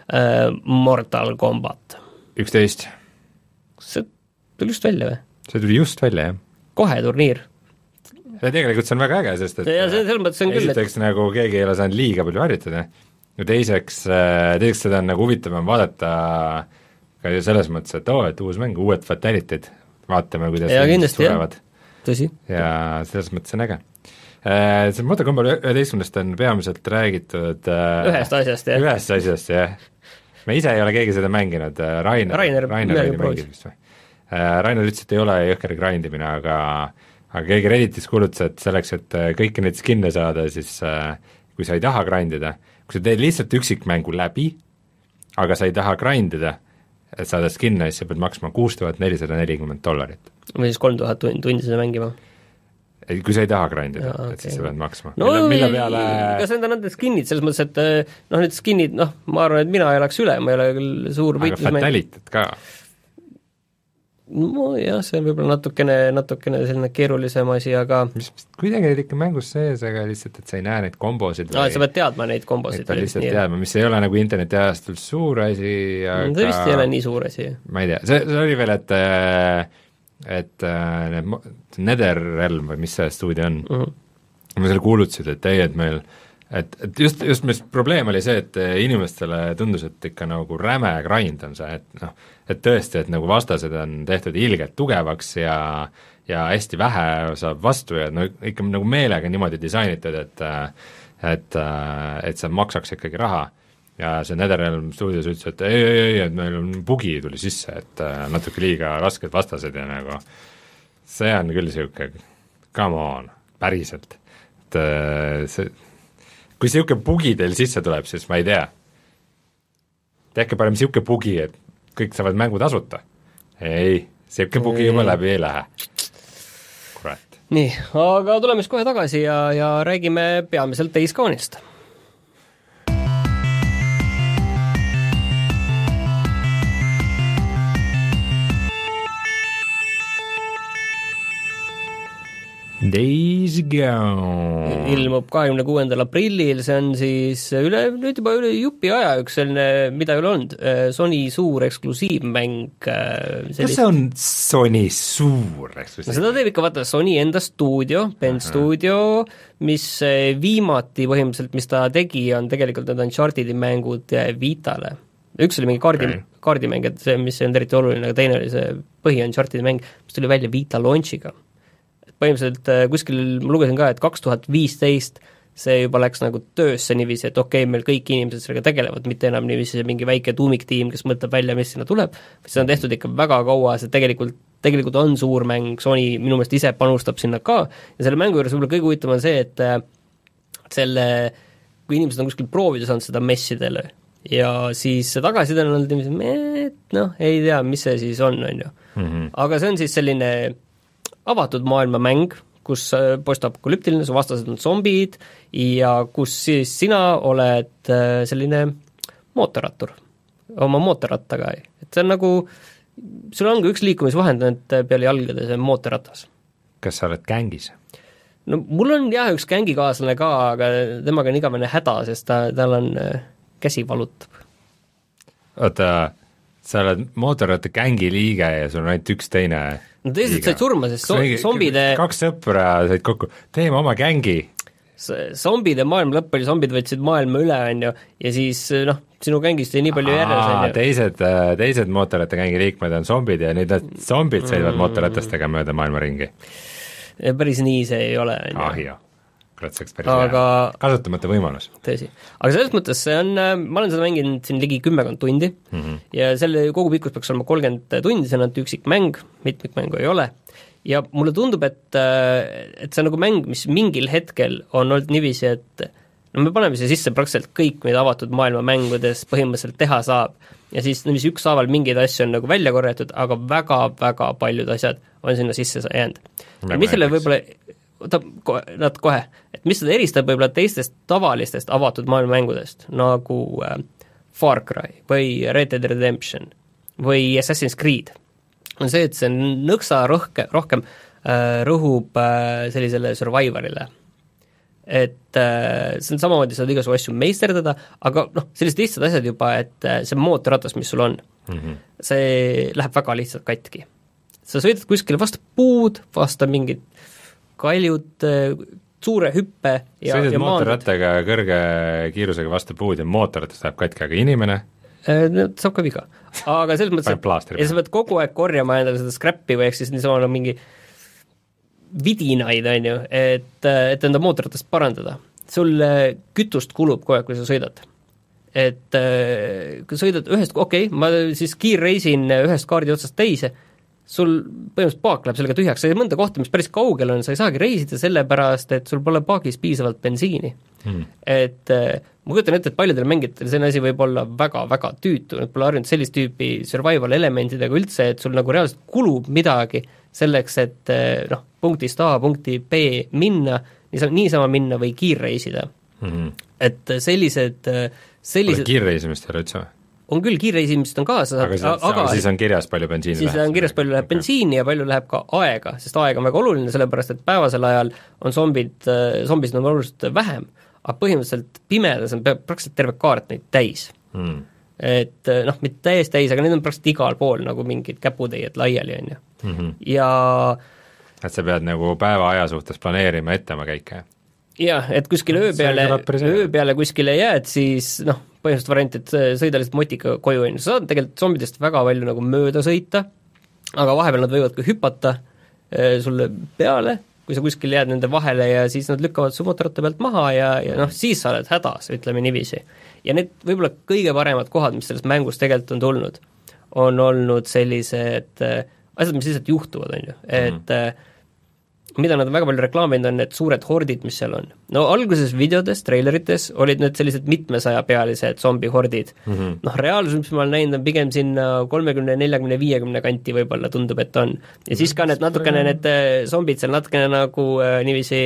Mortal Kombat. üksteist. See tuli just välja või? See tuli just välja, jah. Kohe turniir. Ja tegelikult see on väga äge, sest et ja see, selles mõttes on küll, esiteks et... nagu keegi ei ole saanud liiga palju harjutada ja teiseks, teiseks seda on nagu huvitavam vaadata ka selles mõttes, et oo, et uus mäng, uued fatality'd, vaatame, kuidas ja kindlasti, jah, tõsi. Ja selles mõttes on äge. See Mortal Kombat üheteistkümnest on peamiselt räägitud ühest asjast, jah. Ühest asjast, jah. Me ise ei ole keegi seda mänginud, Rainer, Rainer, Rainer oli mängid vist või? Rainer ütles, et ei ole jõhker grindimine, aga aga keegi Redditis kuulutas, et selleks, et kõiki neid skinne saada, siis kui sa ei taha grindida, kui sa teed lihtsalt üksikmängu läbi, aga sa ei taha grindida, et saada skinne, siis sa pead maksma kuus tuhat nelisada nelikümmend dollarit. Või siis kolm tuhat tundi seda mängima? Kui sa ei taha grindida, okay. Et siis sa pead maksma. No mille, mille peale... kas need on need skinnid, selles mõttes, et noh, need skinnid, noh, ma arvan, et mina elaks üle, ma ei ole küll suur aga fatality'd ka? no jah, see on võib-olla natukene, natukene selline keerulisem asi, aga mis kuidagi olid ikka mängus sees, aga lihtsalt, et sa ei näe neid kombosid no, sa pead teadma neid kombosid. et lihtsalt nii. teadma, mis ei ole nagu interneti ajastul suur asi, aga see vist ei ole nii suur asi. ma ei tea, see, see oli veel, et et need Netherrealm või mis see stuudio on uh, -huh. ma selle kuulutasid, et ei, et meil et, et just, just mis probleem oli see, et inimestele tundus, et ikka nagu räme grind on see, et noh, et tõesti, et nagu vastased on tehtud ilgelt tugevaks ja ja hästi vähe saab vastu ja no ikka nagu meelega niimoodi disainitud, et et, et see maksaks ikkagi raha. Ja see Netherrealm stuudios ütles, et ei, ei, ei, et meil on bugi tuli sisse, et natuke liiga rasked vastased ja nagu see on küll niisugune, come on, päriselt. Et see, kui niisugune bugi teil sisse tuleb, siis ma ei tea. Tehke parem niisugune bugi, et kõik saavad mängu tasuta. Ei, niisugune bugi juba läbi ei lähe. Kurat. Nii, aga tuleme siis kohe tagasi ja, ja räägime peamiselt Days Gone'ist. Days Gone ilmub kahekümne kuuendal aprillil, see on siis üle, nüüd juba üle jupi aja üks selline, mida ei ole olnud, Sony suur eksklusiivmäng. Sellist... Kas see on Sony suur eksklusiivmäng? No seda teeb ikka vaata Sony enda stuudio, Pen Studio, mis viimati põhimõtteliselt, mis ta tegi, on tegelikult need Unchartedi mängud Vitale. Üks oli mingi kaardi, okay. kaardimäng, et see, mis on eriti oluline, aga teine oli see põhi Unchartedi mäng, mis tuli välja Vita launchiga. Põhimõtteliselt kuskil ma lugesin ka, et kaks tuhat viisteist see juba läks nagu töösse niiviisi, et okei okay,, meil kõik inimesed sellega tegelevad, mitte enam niiviisi mingi väike tuumiktiim, kes mõtleb välja, mis sinna tuleb, see on tehtud ikka väga kaua, see tegelikult, tegelikult on suur mäng, Sony minu meelest ise panustab sinna ka ja selle mängu juures võib-olla kõige huvitavam on see, et selle, kui inimesed on kuskil proovida saanud seda messidele ja siis see tagasiside on olnud niiviisi, et noh, ei tea, mis see siis on, on ju. Aga see on siis selline avatud maailma mäng, kus postapokalyptiline, su vastased on zombid ja kus siis sina oled selline mootorrattur oma mootorrattaga. Et see on nagu, sul on ka üks liikumisvahend, et peale jalgade see mootorratas. Kas sa oled gängis? No mul on jah üks gängikaaslane ka, aga temaga on igavene häda, sest ta, tal on käsi valutab. Oota, sa oled mootorratta gängi liige ja sul on ainult üks teine no teised said surma, sest so zombide kaks sõpra said kokku, teeme oma gängi. Zombide maailma lõpp oli, zombid võtsid maailma üle, on ju, ja siis noh, sinu gängist ei nii palju järjes. Teised, teised mootorratta gängi liikmed on zombid ja nüüd need zombid sõidavad mm. mootorratastega mööda maailma ringi. Päris nii see ei ole. Ah jah, kratseks päris aga... hea. Kasutamata võimalus. Tõsi. Aga selles mõttes see on, ma olen seda mänginud siin ligi kümmekond tundi mm -hmm. ja selle kogu pikkus peaks olema kolmkümmend tundi, see on ainult üksik mäng, mitmikmängu ei ole. Ja mulle tundub, et, et see on nagu mäng, mis mingil hetkel on olnud niiviisi, et no me paneme siia sisse praktiliselt kõik, mida avatud maailma mängudes põhimõtteliselt teha saab. Ja siis niiviisi ükshaaval mingeid asju on nagu välja korjatud, aga väga-väga paljud asjad on sinna sisse jäänud. Ja mis selle võib-olla oota, nad kohe, et mis seda eristab võib-olla teistest tavalistest avatud maailma mängudest, nagu äh, Far Cry või Red Dead Redemption või Assassin's Creed, on see, et see nõksa rohke, rohkem äh, rõhub äh, sellisele survivorile. Et äh, see on samamoodi, saad igasugu asju meisterdada, aga noh, sellised lihtsad asjad juba, et äh, see mootorratas, mis sul on, mm -hmm. see läheb väga lihtsalt katki. Sa sõidad kuskile vastu puud, vastu mingid kaljud, suure hüppe ja, sõidad ja mootorrattaga kõrge kiirusega vastu puud ja mootorrattas läheb katki, aga inimene saab ka viga. Aga selles mõttes, et sa pead kogu aeg korjama endale seda scrappi või ehk siis niisama mingi vidinaid, on ju, et, et enda mootorratast parandada. Sul kütust kulub kogu aeg, kui sa sõidad. Et kui sõidad ühest, okei okay,, ma siis kiirreisin ühest kaardi otsast teise, sul põhimõtteliselt paak läheb sellega tühjaks, see mõnda kohta, mis päris kaugel on, sa ei saagi reisida sellepärast, et sul pole paagis piisavalt bensiini hmm.. Et ma kujutan ette, et paljudel mängijatel see asi võib olla väga-väga tüütu, nad pole harjunud sellist tüüpi survival elementidega üldse, et sul nagu reaalselt kulub midagi selleks, et noh, punktist A punkti B minna, niisama minna või kiirreisida hmm.. Et sellised, sellised Ole kiirreisimist ei ole üldse? on küll kiirreisimist on ka, sa saad, aga, siis, aga siis on kirjas palju bensiini siis läheb. on kirjas palju läheb okay. bensiini ja palju läheb ka aega, sest aeg on väga oluline, sellepärast et päevasel ajal on zombid, zombisid on oluliselt vähem, aga põhimõtteliselt pimedas on praktiliselt terve kaart neid täis hmm.. et noh, mitte täiesti täis, aga need on praktiliselt igal pool nagu mingid käputäied laiali, on ju hmm.. ja et sa pead nagu päeva aja suhtes planeerima ette oma käike? jah, et kuskil öö peale, öö peale kuskile jääd, siis noh, põhimõtteliselt variant, et sõida lihtsalt motika koju, on ju, sa saad tegelikult zombidest väga palju nagu mööda sõita, aga vahepeal nad võivad ka hüpata e, sulle peale, kui sa kuskil jääd nende vahele ja siis nad lükkavad su mootorratta pealt maha ja, ja noh, siis sa oled hädas, ütleme niiviisi. ja need võib-olla kõige paremad kohad, mis sellest mängust tegelikult on tulnud, on olnud sellised asjad, mis lihtsalt juhtuvad, on ju, et mm. mida nad väga palju reklaaminud on, need suured hordid, mis seal on. No alguses videodes, treilerites olid need sellised mitmesajapealised zombihordid. Mm -hmm. noh, reaalsus, mis ma olen näinud, on pigem sinna kolmekümne, neljakümne, viiekümne kanti võib-olla tundub, et on. Ja siis ka need natukene, need zombid seal natukene nagu äh, niiviisi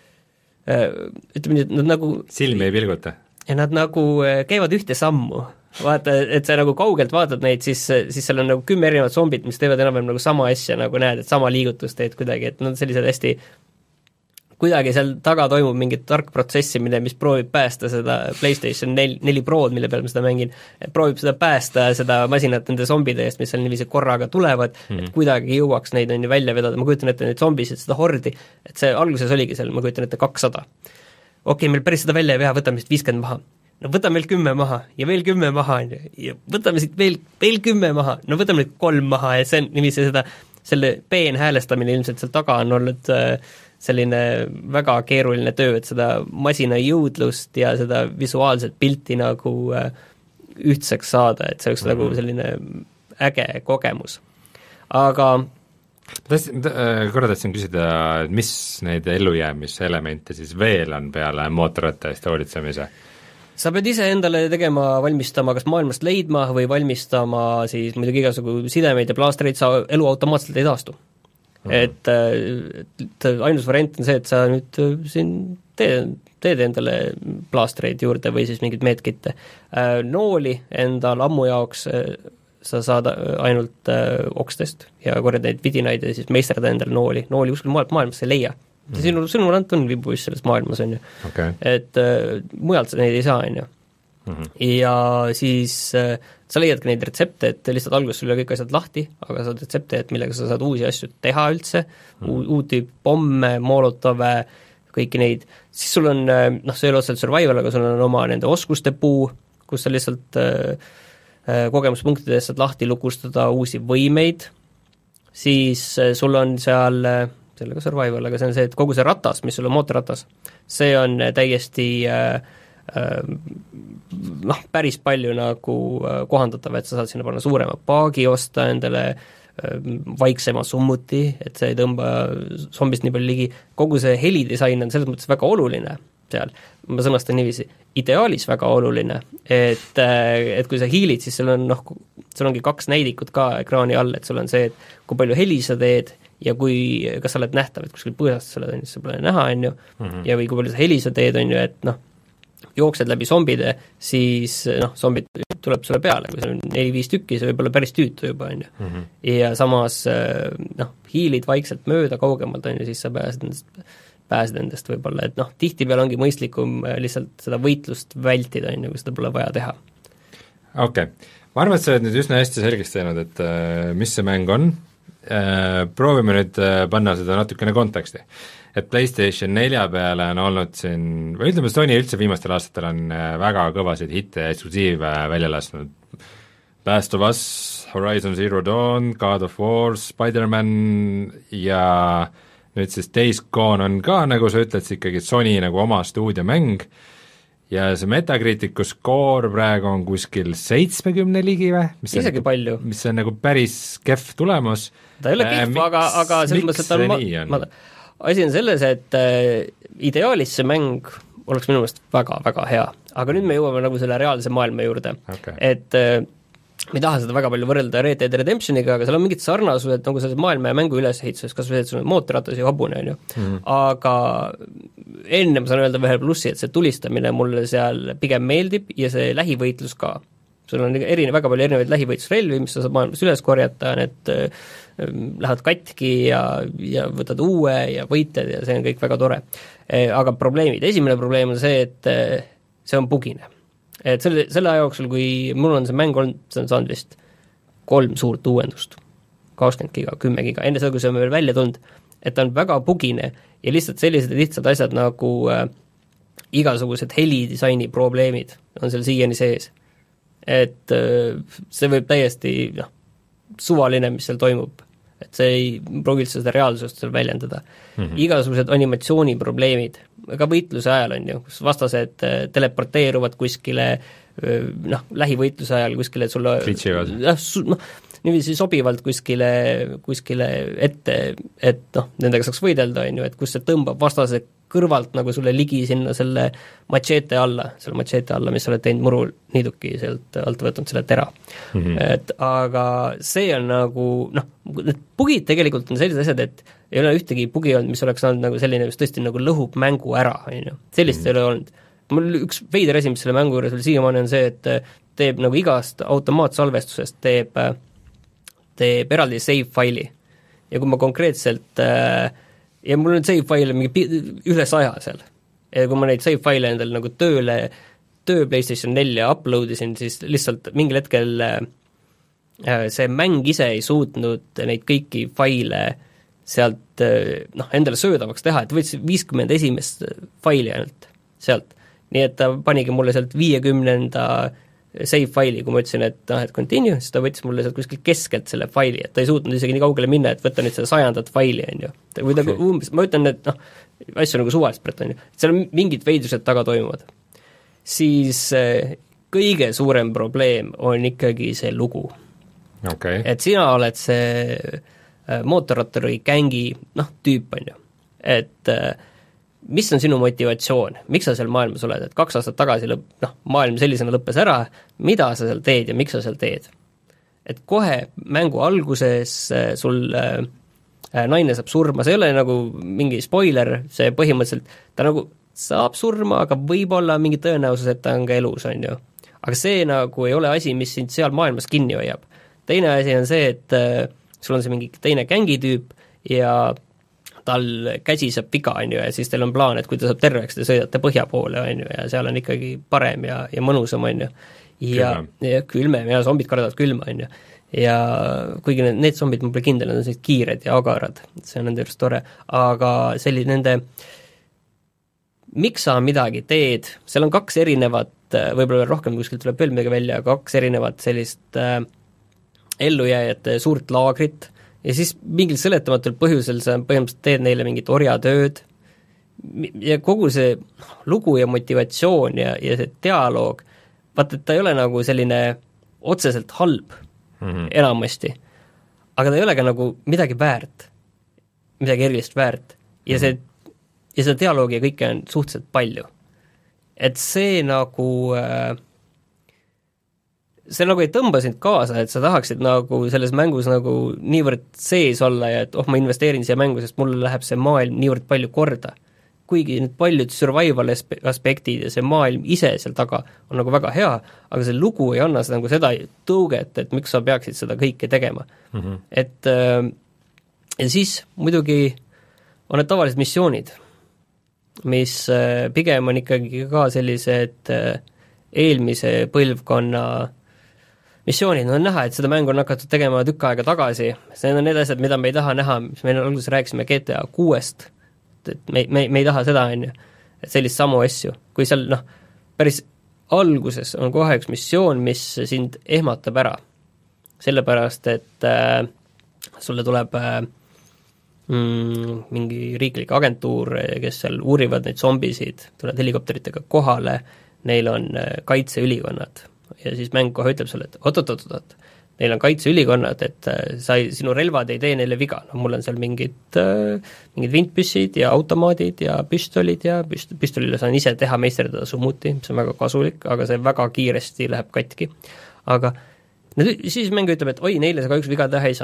äh, ütleme nii, et nad nagu silmi ei pilguta. Ja nad nagu äh, käivad ühte sammu. Vaata, et sa nagu kaugelt vaatad neid, siis, siis seal on nagu kümme erinevat zombit, mis teevad enam-vähem nagu sama asja, nagu näed, et sama liigutust teed kuidagi, et nad on sellised hästi, kuidagi seal taga toimub mingi tark protsessimine, mis proovib päästa seda PlayStation neli Prod, mille peal ma seda mängin, proovib seda päästa, seda masinat nende zombide eest, mis seal niiviisi korraga tulevad, mm -hmm. et kuidagi jõuaks neid on ju välja vedada, ma kujutan ette neid zombisid, seda hordi, et see alguses oligi seal, ma kujutan ette kakssada. okei okay,, meil päris seda välja ei pea, võtame vist viiskümmend maha. no võtame veel kümme maha ja veel kümme maha, on ju, ja võtame siit veel, veel kümme maha, no võtame nüüd kolm maha ja see on niiviisi seda, selle peenhäälestamine ilmselt seal taga on olnud äh, selline väga keeruline töö, et seda masina jõudlust ja seda visuaalset pilti nagu äh, ühtseks saada, et see oleks mm -hmm. nagu selline äge kogemus. Aga ma tahtsin, korra tahtsin küsida, et mis neid ellujäämiselemente siis veel on peale mootorratta eest hoolitsemise? sa pead ise endale tegema, valmistama, kas maailmast leidma või valmistama siis muidugi igasugu sidemeid ja plaastreid, sa elu automaatselt ei taastu. Mm -hmm. et, et ainus variant on see, et sa nüüd siin teed, teed endale plaastreid juurde või siis mingeid medkitte. Nooli enda lammu jaoks sa saad ainult okstest ja korjad neid vidinaid ja siis meisterda endale nooli. Nooli kuskil mujalt maailmas ei leia. Mm. sinu, sinu rand on vibuis selles maailmas, on ju. Okay. et äh, mujalt sa neid ei saa, on ju. Mm -hmm. ja siis äh, sa leiad ka neid retsepte, et lihtsalt alguses sul ei ole kõik asjad lahti, aga saad retsepte, et millega sa saad uusi asju teha üldse, mm -hmm. uut tüüpi pomme, molotove, kõiki neid, siis sul on, noh, see ei ole otseselt survival, aga sul on oma nende oskuste puu, kus sa lihtsalt äh, äh, kogemuspunktidest saad lahti lukustada uusi võimeid, siis äh, sul on seal äh, sellega survival, aga see on see, et kogu see ratas, mis sul on mootorratas, see on täiesti äh, äh, noh, päris palju nagu äh, kohandatav, et sa saad sinna panna suurema paagi osta endale, äh, vaiksema summuti, et see ei tõmba zombist nii palju ligi, kogu see helidisain on selles mõttes väga oluline seal, ma sõnastan niiviisi, ideaalis väga oluline, et, äh, et kui sa hiilid, siis sul on noh, sul ongi kaks näidikut ka ekraani all, et sul on see, et kui palju heli sa teed, ja kui, kas sa oled nähtav, et kuskil põõsast sa oled, on ju, siis sa pole näha, on ju, mm -hmm. ja või kui palju sa heli sa teed, on ju, et noh, jooksed läbi zombide, siis noh, zombid tuleb sulle peale, kui see on neli-viis tükki, see võib olla päris tüütu juba, on ju. Mm -hmm. ja samas noh, hiilid vaikselt mööda kaugemalt, on ju, siis sa pääsed nendest, pääsed nendest võib-olla, et noh, tihtipeale ongi mõistlikum lihtsalt seda võitlust vältida, on ju, kui seda pole vaja teha. okei okay., ma arvan, et sa oled nüüd üsna hästi selgeks teinud, et uh, mis see mäng on. Proovime nüüd panna seda natukene konteksti. Et PlayStation nelja peale on olnud siin, või ütleme, Sony üldse viimastel aastatel on väga kõvasid hitte ja eksklusiive välja lasknud. Last of Us, Horizon Zero Dawn, God of War, Spider-man ja nüüd siis Days Gone on ka, nagu sa ütled, ikkagi Sony nagu oma stuudiomäng ja see Metacriticu skoor praegu on kuskil seitsmekümne ligi või? isegi nagu, palju. mis on nagu päris kehv tulemus. ta ei ole kehv äh,, aga, aga selles mõttes, et ta on, ma, asi on selles, et äh, ideaalis see mäng oleks minu meelest väga-väga hea, aga nüüd me jõuame nagu selle reaalse maailma juurde okay., et äh, ma ei taha seda väga palju võrrelda Red Dead Redemptioniga, aga seal on mingid sarnasused nagu selles maailma ja mängu ülesehituses, kas või see, et sul on mootorratas ja hobune, on ju mm., aga enne ma saan öelda veel plussi, et see tulistamine mulle seal pigem meeldib ja see lähivõitlus ka. sul on erine, väga palju erinevaid lähivõitlusrelvi, mis sa saad maailmas üles korjata, need äh, lähevad katki ja, ja võtad uue ja võitled ja see on kõik väga tore. Aga probleemid, esimene probleem on see, et see on bugine. Et selle, selle aja jooksul, kui mul on see mäng olnud, see on saanud vist kolm suurt uuendust, kakskümmend giga, kümme giga, enne seda, kui see on veel välja tulnud, et ta on väga bugine ja lihtsalt sellised lihtsad asjad nagu äh, igasugused helidisaini probleemid on seal siiani sees. Et äh, see võib täiesti noh, suvaline, mis seal toimub, et see ei pruugi üldse seda reaalsust seal väljendada. Mm-hmm. Igasugused animatsiooniprobleemid, ka võitluse ajal on ju, kus vastased äh, teleporteeruvad kuskile äh, noh, lähivõitluse ajal kuskile, et sulle noh, su, noh, niiviisi sobivalt kuskile, kuskile ette, et noh, nendega saaks võidelda, on ju, et kus see tõmbab vastase kõrvalt nagu sulle ligi sinna selle machete alla, selle machete alla, mis sa oled teinud muru niiduki sealt alt võtnud selle tera. Mm-hmm. Et aga see on nagu noh, need bugid tegelikult on sellised asjad, et ei ole ühtegi bugi olnud, mis oleks olnud nagu selline, mis tõesti nagu lõhub mängu ära, on ju. Sellist mm-hmm. ei ole olnud. Mul üks veider asi, mis selle mängu juures veel siiamaani on see, et teeb nagu igast automaatsalvestusest teeb teeb eraldi save faili. Ja kui ma konkreetselt äh, ja mul on save faile mingi üle saja seal. Ja kui ma neid save faile endale nagu tööle, töö PlayStation neli uploadisin, siis lihtsalt mingil hetkel äh, see mäng ise ei suutnud neid kõiki faile sealt äh, noh, endale söödavaks teha, et võttis viiskümmend esimest faili ainult sealt. Nii et ta panigi mulle sealt viiekümnenda save faili, kui ma ütlesin, et noh, et continue, siis ta võttis mulle sealt kuskil keskelt selle faili, et ta ei suutnud isegi nii kaugele minna, et võtta nüüd seda sajandat faili, on ju. Või nagu okay. umbes, ma ütlen, et noh, asju nagu suvaliselt praegu on ju, et seal on mingid veidused taga toimuvad. Siis kõige suurem probleem on ikkagi see lugu. Okay. Et sina oled see mootorratturi gängi, noh, tüüp on ju. Et mis on sinu motivatsioon, miks sa seal maailmas oled, et kaks aastat tagasi lõpp, noh, maailm sellisena lõppes ära, mida sa seal teed ja miks sa seal teed? Et kohe mängu alguses sul äh, naine saab surma, see ei ole nagu mingi spoiler, see põhimõtteliselt, ta nagu saab surma, aga võib-olla mingi tõenäosus, et ta on ka elus, on ju. Aga see nagu ei ole asi, mis sind seal maailmas kinni hoiab. Teine asi on see, et äh, sul on see mingi teine gängitüüp ja tal käsi saab viga, on ju, ja siis teil on plaan, et kui ta saab terveks, te sõidate põhja poole, on ju, ja seal on ikkagi parem ja, ja mõnusam, on ju. Ja, ja külmem, ja zombid kardavad külma, on ju. Ja kuigi need, need zombid, ma pole kindel, need on sellised kiired ja agarad, see on nende juures tore, aga selline nende, miks sa midagi teed, seal on kaks erinevat, võib-olla rohkem kuskilt tuleb veel midagi välja, kaks erinevat sellist äh, ellujääjate suurt laagrit, ja siis mingil seletamatul põhjusel sa põhimõtteliselt teed neile mingit orjatööd ja kogu see lugu ja motivatsioon ja, ja see dialoog, vaata, et ta ei ole nagu selline otseselt halb mm-hmm. enamasti, aga ta ei ole ka nagu midagi väärt, midagi erilist väärt ja see, ja see dialoogi ja kõike on suhteliselt palju. Et see nagu äh, see nagu ei tõmba sind kaasa, et sa tahaksid nagu selles mängus nagu niivõrd sees olla ja et oh, ma investeerin siia mängu, sest mulle läheb see maailm niivõrd palju korda. Kuigi nüüd paljud survival aspektid ja see maailm ise seal taga on nagu väga hea, aga see lugu ei anna seda, nagu seda tõuget, et miks sa peaksid seda kõike tegema. Mm-hmm. Et äh, ja siis muidugi on need tavalised missioonid, mis äh, pigem on ikkagi ka sellised äh, eelmise põlvkonna missioonid, no on näha, et seda mängu on hakatud tegema tükk aega tagasi, see on need asjad, mida me ei taha näha, mis me alguses rääkisime G T A kuuest, et me, me, me ei taha seda, on ju, et sellist samu asju, kui seal noh, päris alguses on kohe üks missioon, mis sind ehmatab ära, sellepärast, et äh, sulle tuleb äh, mm, mingi riiklik agentuur, kes seal uurivad neid zombisid, tulevad helikopteritega kohale, neil on äh, kaitseülikonnad ja siis mäng kohe ütleb sulle, et oot-oot-oot-oot, neil on kaitseülikonnad, et sa ei, sinu relvad ei tee neile viga, no mul on seal mingid, mingid vintpüssid ja automaadid ja püstolid ja püst-, püstolile saan ise teha meisterdada summuti, see on väga kasulik, aga see väga kiiresti läheb katki. Aga nüüd, siis mäng ütleb, et oi, neile sa kahjuks viga teha ei saa.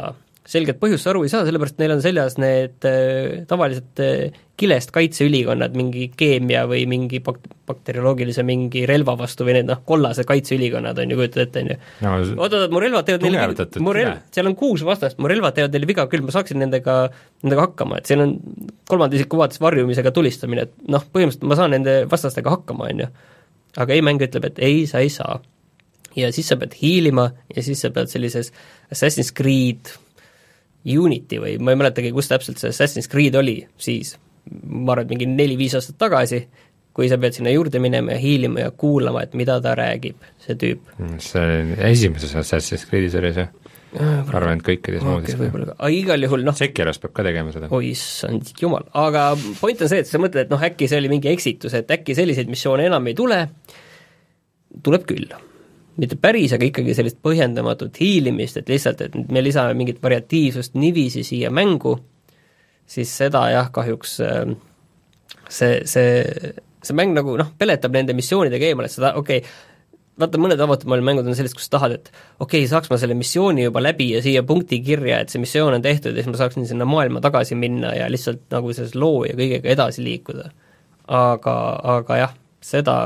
selget põhjust aru ei saa, sellepärast neil on seljas need äh, tavalised äh, kilest kaitseülikonnad, mingi keemia või mingi bak-, bakterioloogilise mingi relva vastu või need noh, kollased kaitseülikonnad on ju, kujutad ette, on ju. oot, oot, mu relvad teevad neile, mu relv, seal on kuus vastast, mu relvad teevad neile viga küll, ma saaksin nendega, nendega hakkama, et seal on kolmanda isiku vaates varjumisega tulistamine, et noh, põhimõtteliselt ma saan nende vastastega hakkama, on ju. Aga ei, mäng ütleb, et ei, sa ei saa. Ja siis sa pead hiilima ja siis sa pead sellises Assassin's Creed Unity või ma ei mäletagi, kus täpselt see Assassin's Creed oli siis, ma arvan, et mingi neli-viis aastat tagasi, kui sa pead sinna juurde minema ja hiilima ja kuulama, et mida ta räägib, see tüüp. See esimeses Assassin's Creed'is oli see? Ma arvan, et kõikides moodis. Aga igal juhul, noh... Sekiras peab ka tegema seda. Oi, issand jumal. Aga point on see, et sa mõtled, et noh, äkki see oli mingi eksitus, et äkki selliseid missioone enam ei tule, tuleb küll. Mitte päris, aga ikkagi sellist põhjendamatut hiilimist, et lihtsalt, et me lisame mingit variatiivsust nivisi siia mängu, siis seda jah, kahjuks see, see, see mäng nagu noh, peletab nende missioonidega eemale, et seda, okei okay,, vaata mõned avatud maailma mängud on sellist, kus tahad, et okei okay,, saaks ma selle missiooni juba läbi ja siia punkti kirja, et see missioon on tehtud ja siis ma saaksin sinna maailma tagasi minna ja lihtsalt nagu selles loo ja kõigega edasi liikuda. Aga, aga jah, seda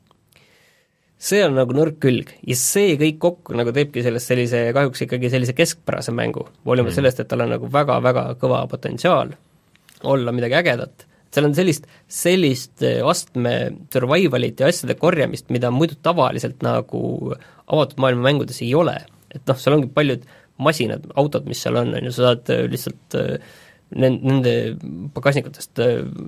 see on nagu nõrk külg ja see kõik kokku nagu teebki sellest sellise, kahjuks ikkagi sellise keskpärase mängu, hoolimata mm. sellest, et tal on nagu väga-väga kõva potentsiaal olla midagi ägedat. Seal on sellist, sellist astme survivalit ja asjade korjamist, mida muidu tavaliselt nagu avatud maailma mängudes ei ole. Et noh, seal ongi paljud masinad, autod, mis seal on, on ju, sa saad lihtsalt nende pagasnikutest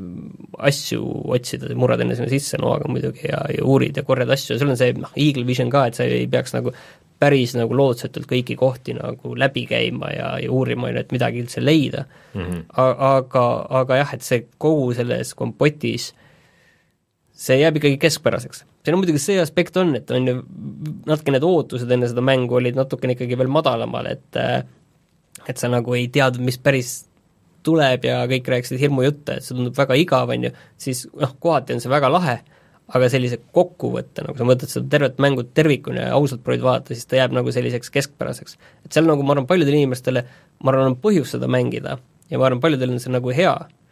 asju otsida, murrad enne sinna sisse noaga muidugi ja, ja uurid ja korjad asju ja sul on see noh, Eagle Vision ka, et sa ei peaks nagu päris nagu loodsetult kõiki kohti nagu läbi käima ja, ja uurima, et midagi üldse leida mm. -hmm. aga, aga jah, et see kogu selles kompotis see jääb ikkagi keskpäraseks. See on muidugi see aspekt on, et on ju natuke need ootused enne seda mängu olid natukene ikkagi veel madalamal, et et sa nagu ei teadnud, mis päris tuleb ja kõik rääkisid hirmujutte, et see tundub väga igav, on ju, siis noh, kohati on see väga lahe, aga sellise kokkuvõtte, nagu sa mõtled seda tervet mängu tervikuna ja ausalt proovid vaadata, siis ta jääb nagu selliseks keskpäraseks. Et seal nagu ma arvan, paljudele inimestele, ma arvan, on põhjus seda mängida ja ma arvan, paljudel on see nagu hea,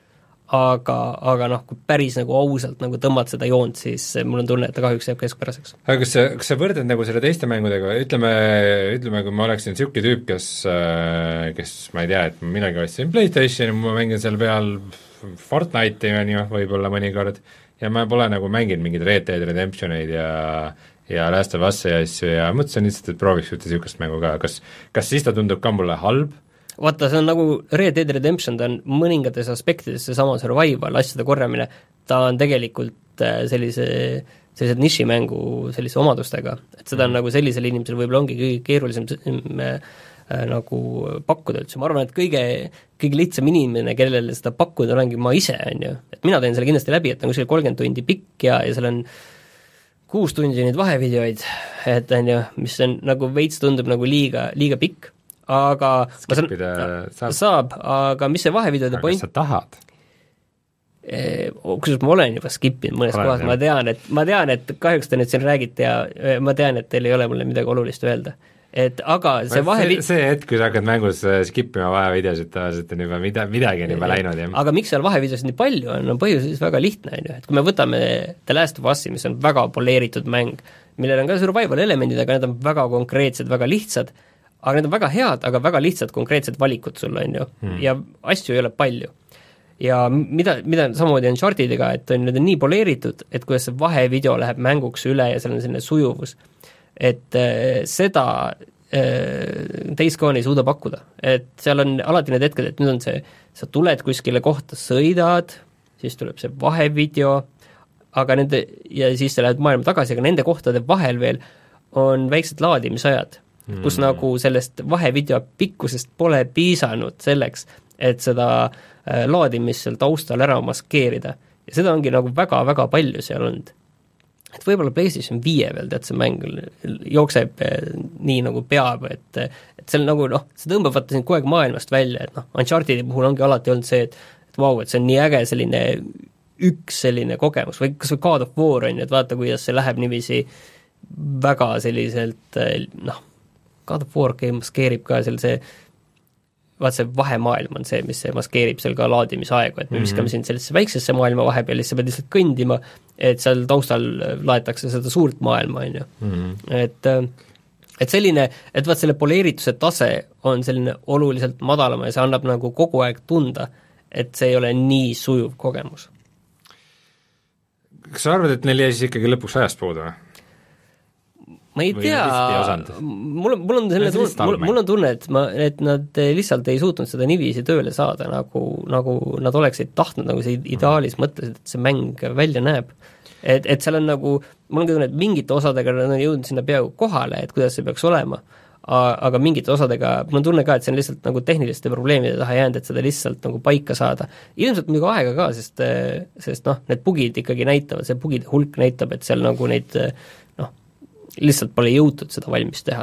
aga, aga noh, kui päris nagu ausalt nagu tõmbad seda joont, siis mul on tunne, et ta kahjuks jääb keskpäraseks. Aga kas sa, kas sa võrdad nagu selle teiste mängudega, ütleme, ütleme, kui ma oleksin niisugune tüüp, kes, kes ma ei tea, et minagi ostsin PlayStationi, ma mängin seal peal Fortnite'i on ju, võib-olla mõnikord, ja ma pole nagu mänginud mingid Red Dead Redemptioneid ja ja Last of Us'i asju ja mõtlesin lihtsalt, et prooviks ühte niisugust mängu ka, kas, kas siis ta tundub ka mulle halb? Vaata, see on nagu Red Dead Redemption, ta on mõningates aspektides seesama survival, asjade korjamine, ta on tegelikult sellise, sellised nišimängu sellise omadustega, et seda on mm. nagu sellisel inimesel võib-olla ongi kõige keerulisem äh, nagu pakkuda üldse, ma arvan, et kõige, kõige lihtsam inimene, kellele seda pakkuda olengi ma ise, on ju, et mina teen selle kindlasti läbi, et on kuskil kolmkümmend tundi pikk ja, ja seal on kuus tundi neid vahevideoid, et on ju, mis on nagu veits tundub nagu liiga, liiga pikk, aga skipida saab. saab, aga mis see vahevideode point? Kas sa tahad? Kusjuures ma olen juba skippinud mõnes Olen, kohas, ma tean, et ma tean, et kahjuks te nüüd siin räägite ja ma tean, et teil ei ole mulle midagi olulist öelda. Et aga see vahevid-... See, see hetk, kui sa hakkad mängus skippima vahevideosid, tavaliselt on juba mida, midagi on juba läinud. Ja. Aga miks seal vahevideosid nii palju on, on põhjus siis väga lihtne, on ju, et kui me võtame The Last of Us'i, mis on väga poleeritud mäng, millel on ka survival elemendid, aga need on väga konkreetsed, väga lihtsad, aga need on väga head, aga väga lihtsad konkreetsed valikud sul on ju hmm. ja asju ei ole palju. Ja mida, mida samamoodi on Uncharted'iga, et on, need on nii poleeritud, et kuidas see vahevideo läheb mänguks üle ja seal on selline sujuvus, et äh, seda äh, Days Gone ei suuda pakkuda. Et seal on alati need hetked, et nüüd on see, sa tuled kuskile kohta, sõidad, siis tuleb see vahevideo, aga nende, ja siis sa lähed maailma tagasi, aga nende kohtade vahel veel on väiksed laadimisajad, kus mm. nagu sellest vahevideo pikkusest pole piisanud selleks, et seda äh, laadimist seal taustal ära maskeerida. Ja seda ongi nagu väga-väga palju seal olnud. Et võib-olla PlayStation viie veel, tead, see mäng jookseb äh, nii nagu peab, et, et seal nagu noh, see tõmbab vaata sind kogu aeg maailmast välja, et noh, Uncharted'i puhul ongi alati olnud see, et, et vau, et see on nii äge selline üks selline kogemus, või kas või God of War on ju, et vaata, kuidas see läheb niiviisi väga selliselt noh, God of War game maskeerib ka seal see vaat see vahemaailm on see, mis see maskeerib seal ka laadimisaegu, et me viskame mm -hmm. sind sellisesse väiksesse maailma vahepeal, siis sa pead lihtsalt kõndima, et seal taustal laetakse seda suurt maailma, on ju mm. -hmm. et et selline, et vaat selle poleerituse tase on selline oluliselt madalama ja see annab nagu kogu aeg tunda, et see ei ole nii sujuv kogemus. Kas sa arvad, et neil jäi siis ikkagi lõpuks ajast puudu või? Ma ei tea, mul on, mul on selline tunne, mul, mul on tunne, et, ma, et nad lihtsalt ei suutnud seda niiviisi tööle saada, nagu, nagu nad oleksid tahtnud, nagu see ideaalis mõtlesid, et see mäng välja näeb. Et, et seal on nagu, mul on ka tunne, et mingite osadega nad on jõudnud sinna peaaegu kohale, et kuidas see peaks olema, aga mingite osadega, mul on tunne ka, et see on lihtsalt nagu tehniliste probleemide taha jäänud, et seda lihtsalt nagu paika saada. Ilmselt muidugi aega ka, sest, sest noh, need bugid ikkagi näitavad, see bugide hulk näitab, et seal nagu neid noh, lihtsalt pole jõutud seda valmis teha.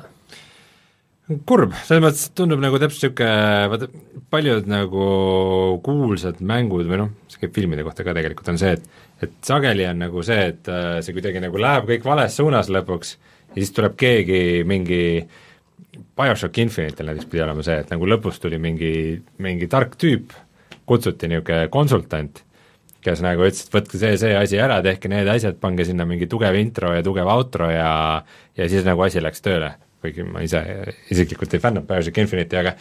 Kurb, selles mõttes tundub nagu täpselt niisugune, vaata, paljud nagu kuulsad mängud või noh, see käib filmide kohta ka tegelikult, on see, et et sageli on nagu see, et see kuidagi nagu läheb kõik vales suunas lõpuks ja siis tuleb keegi mingi BioShock Infinite'l näiteks pidi olema see, et nagu lõpus tuli mingi, mingi tark tüüp, kutsuti niisugune konsultant, kes nagu ütles, et võtke see, see asi ära, tehke need asjad, pange sinna mingi tugev intro ja tugev outro ja ja siis nagu asi läks tööle, kuigi ma ise isiklikult ei fännanud BioShock Infinite'i, aga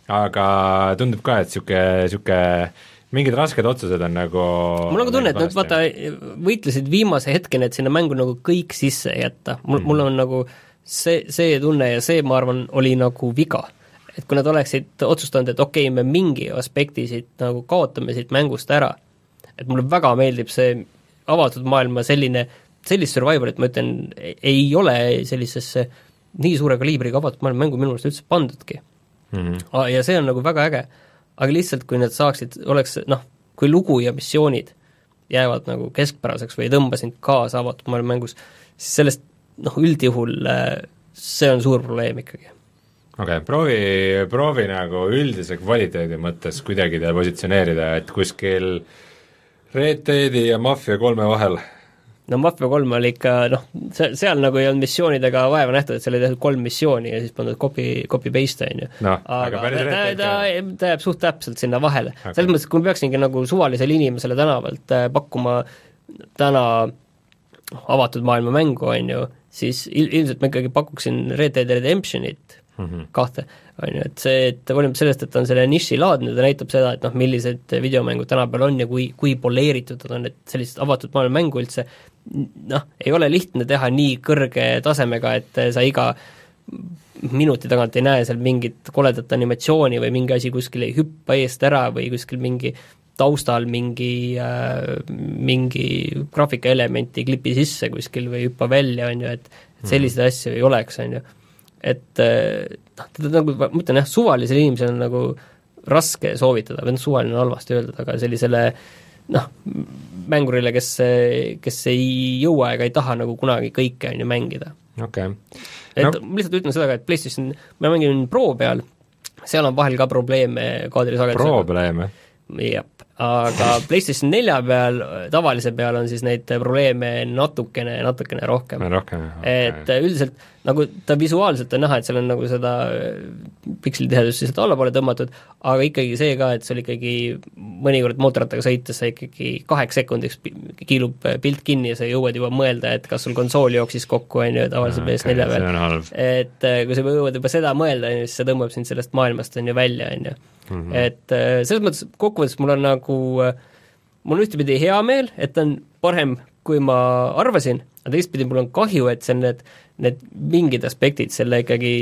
aga tundub ka, et niisugune, niisugune mingid rasked otsused on nagu mul on ka tunne, et nad vaata võitlesid viimase hetkeni, et sinna mängu nagu kõik sisse jätta. Mul, mm. mul on nagu see, see tunne ja see, ma arvan, oli nagu viga. Et kui nad oleksid otsustanud, et okei okay,, me mingi aspekti siit nagu kaotame siit mängust ära, et mulle väga meeldib see avatud maailma selline, sellist survivalit, ma ütlen, ei ole sellisesse nii suure kaliibriga avatud maailma mängu minu meelest üldse pandudki. Mm-hmm. Ja see on nagu väga äge. Aga lihtsalt, kui need saaksid, oleks noh, kui lugu ja missioonid jäävad nagu keskpäraseks või ei tõmba sind kaasa avatud maailma mängus, siis sellest noh, üldjuhul see on suur probleem ikkagi. Okei, okay, proovi, proovi nagu üldise kvaliteedi mõttes kuidagi ta positsioneerida, et kuskil Red Deadi ja Mafia kolme vahel. No Mafia kolm oli ikka, noh, seal nagu ei olnud missioonidega vaeva nähtud, et seal oli tehtud kolm missiooni ja siis pandud copy, copy-paste, on ju. No, aga aga ta, ta, ta, ta jääb suht täpselt sinna vahele. Okay. Selles mõttes, kui me peaksingi nagu suvalisele inimesele tänavalt pakkuma täna avatud maailma mängu, on ju, siis il, ilmselt ma ikkagi pakuksin Red Dead Redemptionit mm -hmm. kahte, on ju, et see, et olemab sellest, et on selle niši laadne, ta näitab seda, et noh, millised videomängud tänapäeval on ja kui, kui poleeritud nad on, et sellist avatud maailma mängu üldse noh, ei ole lihtne teha nii kõrge tasemega, et sa iga minuti tagant ei näe seal mingit koledat animatsiooni või mingi asi kuskil ei hüppa eest ära või kuskil mingi taustal mingi äh, mingi graafikaelementi klipi sisse kuskil või hüppa välja, on ju, et, et selliseid asju ei oleks, on ju. Et noh, teda nagu, ma ütlen jah, suvalisele inimesele on nagu raske soovitada, või noh, suvaline on halvasti öelda, aga sellisele noh, mängurile, kes, kes ei jõua ega ei taha nagu kunagi kõike on ju mängida. Okay. Et no. ma lihtsalt ütlen seda, et PlayStation, ma mängin Pro peal, seal on vahel ka probleeme kaadrisagedusega. Probleeme? Jah, aga PlayStation nelja peal, tavalise peal on siis neid probleeme natukene, natukene rohkem. rohkem okay. Et üldiselt nagu ta visuaalselt on näha, et seal on nagu seda pikslitihedust lihtsalt allapoole tõmmatud, aga ikkagi see ka, et seal ikkagi mõnikord mootorrattaga sõites sa ikkagi kaheks sekundiks kiilub pilt kinni ja sa jõuad juba mõelda, et kas sul konsool jooksis kokku, on ju, tavalise P S nelja okay, peal. Et kui sa jõuad juba seda mõelda, siis see tõmbab sind sellest maailmast on ju välja, on ju. Mm-hmm. Et selles mõttes kokkuvõttes mul on nagu, mul on ühtepidi hea meel, et on parem, kui ma arvasin, aga teistpidi mul on kahju, et see on need, need mingid aspektid selle ikkagi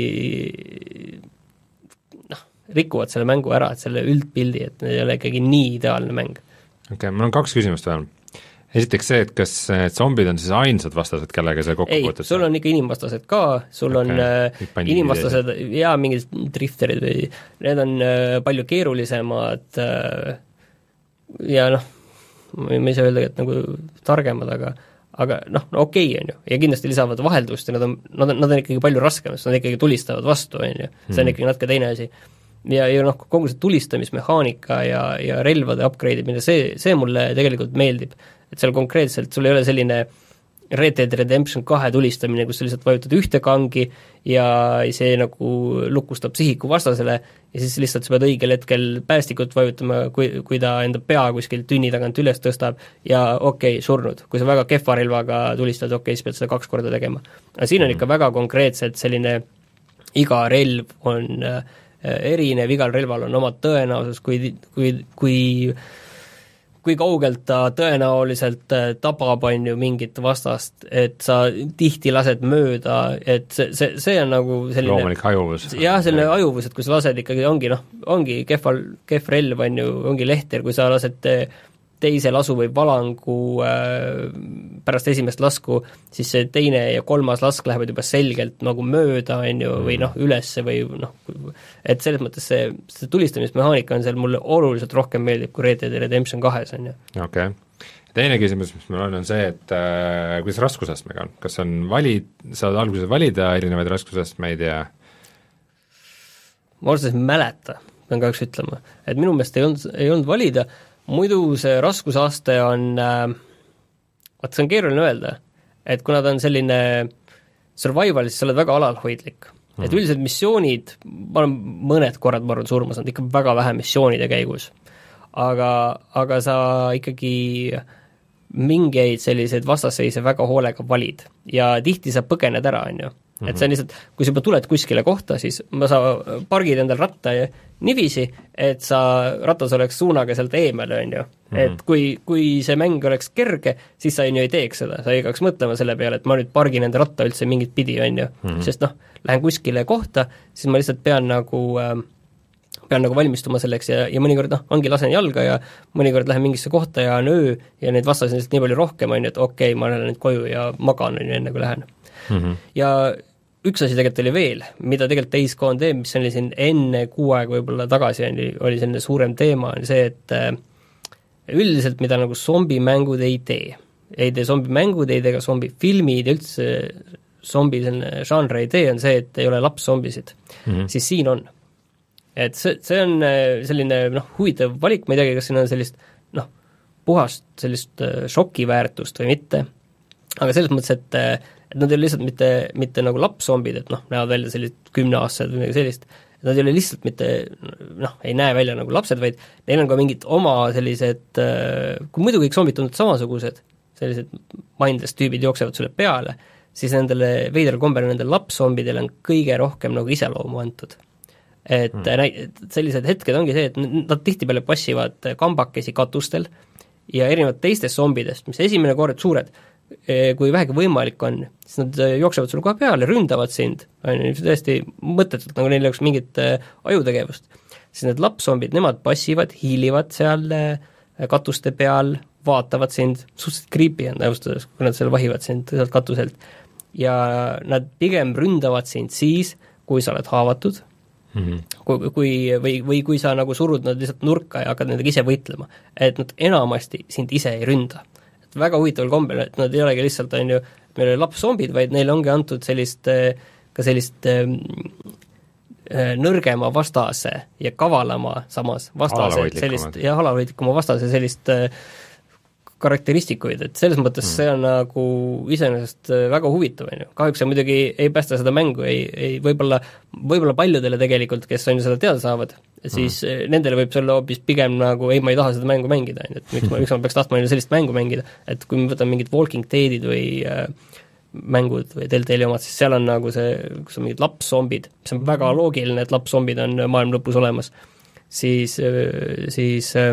noh, rikuvad selle mängu ära, et selle üldpildi, et need ei ole ikkagi nii ideaalne mäng. Okei okay,, mul on kaks küsimust veel. Esiteks see, et kas zombid on siis ainsad vastased, kellega see kokku võtad? Ei, sul on ikka inimvastased ka, sul okay. on inimvastased ja mingid drifterid või need on palju keerulisemad ja noh, ma ei saa öelda, et nagu targemad, aga aga noh, no okei okay, on ju, ja kindlasti lisavad vaheldust ja nad on, nad on, nad on ikkagi palju raskemad, sest nad ikkagi tulistavad vastu, on ju, see on ikkagi natuke teine asi. Ja, ja noh, kogu see tulistamismehaanika ja, ja relvade upgrade imine, see, see mulle tegelikult meeldib, et seal konkreetselt sul ei ole selline Red Dead Redemption kahe tulistamine, kus sa lihtsalt vajutad ühte kangi ja see nagu lukustab sihiku vastasele ja siis lihtsalt sa pead õigel hetkel päästikut vajutama, kui, kui ta enda pea kuskil tünni tagant üles tõstab ja okei okay,, surnud. Kui sa väga kehva relvaga tulistad, okei okay,, siis pead seda kaks korda tegema. Aga siin on ikka väga konkreetselt selline, iga relv on äh, erinev, igal relval on oma tõenäosus, kui, kui, kui kui kaugelt ta tõenäoliselt tabab, on ju, mingit vastast, et sa tihti lased mööda, et see, see, see on nagu selline loomulik ajuvus. Jah, selline ajuvus, et kui sa lased ikkagi, ongi noh, ongi kehval, kehv relv, on ju, ongi lehter, kui sa lased teise lasu või valangu äh, pärast esimest lasku, siis see teine ja kolmas lask lähevad juba selgelt nagu mööda, on ju, või noh, ülesse või noh, et selles mõttes see, see tulistamismehaanika on seal mulle oluliselt rohkem meeldib kui Red Dead Redemption kahes, on ju. Okei okay. Teine küsimus, mis mul on, on see, et äh, kuidas raskusastmega on, kas on valid, saad alguses valida erinevaid raskusastmeid ja ma otseselt mäleta, pean kahjuks ütlema, et minu meelest ei olnud, ei olnud valida, muidu see raskusaste on äh,, vaat see on keeruline öelda, et kuna ta on selline survival, siis sa oled väga alalhoidlik. Mm. Et üldiselt missioonid, ma olen mõned korrad, ma arvan, surma saanud ikka väga vähe missioonide käigus. Aga, aga sa ikkagi mingeid selliseid vastasseise väga hoolega valid ja tihti sa põgened ära, on ju. Et see on lihtsalt, kui sa juba tuled kuskile kohta, siis ma sa pargid endal ratta ja nivisi, et sa ratas oleks suunaga sealt eemale, on ju. Mm-hmm. Et kui, kui see mäng oleks kerge, siis sa on ju ei teeks seda, sa ei hakkaks mõtlema selle peale, et ma nüüd pargin enda ratta üldse mingit pidi, on ju. Mm-hmm. Sest noh, lähen kuskile kohta, siis ma lihtsalt pean nagu äh, pean nagu valmistuma selleks ja, ja mõnikord noh, ongi lasen jalga ja mõnikord lähen mingisse kohta ja on öö ja neid vastasid lihtsalt nii palju rohkem, on ju, et okei okay,, ma lähen nüüd koju ja magan, on ju, enne kui lähen. Mm-hmm. Ja üks asi tegelikult oli veel, mida tegelikult Days Gone teeb, mis oli siin enne kuu aega võib-olla tagasi, oli, oli selline suurem teema, on see, et äh, üldiselt mida nagu zombimängud ei tee. Ei tee zombimängud, ei tee ka zombifilmid ja üldse zombi selline žanr ei tee, on see, et ei ole lapszombisid. Mm-hmm. Siis siin on. Et see, see on selline noh, huvitav valik, ma ei teagi, kas siin on sellist noh, puhast sellist šokiväärtust või mitte, aga selles mõttes, et et nad ei ole lihtsalt mitte, mitte nagu lapszombid, et noh, näevad välja sellised kümneaastased või midagi sellist, et nad ei ole lihtsalt mitte, noh, ei näe välja nagu lapsed, vaid neil on ka mingid oma sellised, kui muidu kõik zombid tunduvad samasugused, sellised mindless tüübid jooksevad sulle peale, siis nendele veidral kombel nendele lapszombidele on kõige rohkem nagu iseloomu antud. Et hmm. sellised hetked ongi see, et nad tihtipeale passivad kambakesi katustel ja erinevad teistest zombidest, mis esimene kord suured, kui vähegi võimalik on, siis nad jooksevad sulle kohe peale, ründavad sind, on ju, tõesti mõttetult, nagu neil oleks mingit ajutegevust. Siis need lapszombid, nemad passivad, hiilivad seal katuste peal, vaatavad sind, suhteliselt creepy on täustades, kui nad seal vahivad sind sealt katuselt. Ja nad pigem ründavad sind siis, kui sa oled haavatud, mm-hmm. kui, kui, või, või kui sa nagu surud nad lihtsalt nurka ja hakkad nendega ise võitlema. Et nad enamasti sind ise ei ründa. Väga huvitaval kombel, et nad ei olegi lihtsalt, on ju, meil oli lapszombid, vaid neile ongi antud sellist, ka sellist äh, nõrgema vastase ja kavalama samas vastase, sellist, ja halahoidlikuma vastase sellist äh, karakteristikuid, et selles mõttes mm. see on nagu iseenesest väga huvitav, on ju. Kahjuks see muidugi ei päästa seda mängu, ei, ei võib-olla, võib-olla paljudele tegelikult, kes on ju seda teada saavad, siis mm. nendele võib see olla hoopis pigem nagu, ei, ma ei taha seda mängu mängida, on ju, et miks ma, miks ma peaks tahtma sellist mängu mängida, et kui me võtame mingid Walking Deadid või äh, mängud või Telltale'i omad, siis seal on nagu see, kus on mingid lapszombid, mis on väga loogiline, et lapszombid on maailma lõpus olemas, siis, siis äh,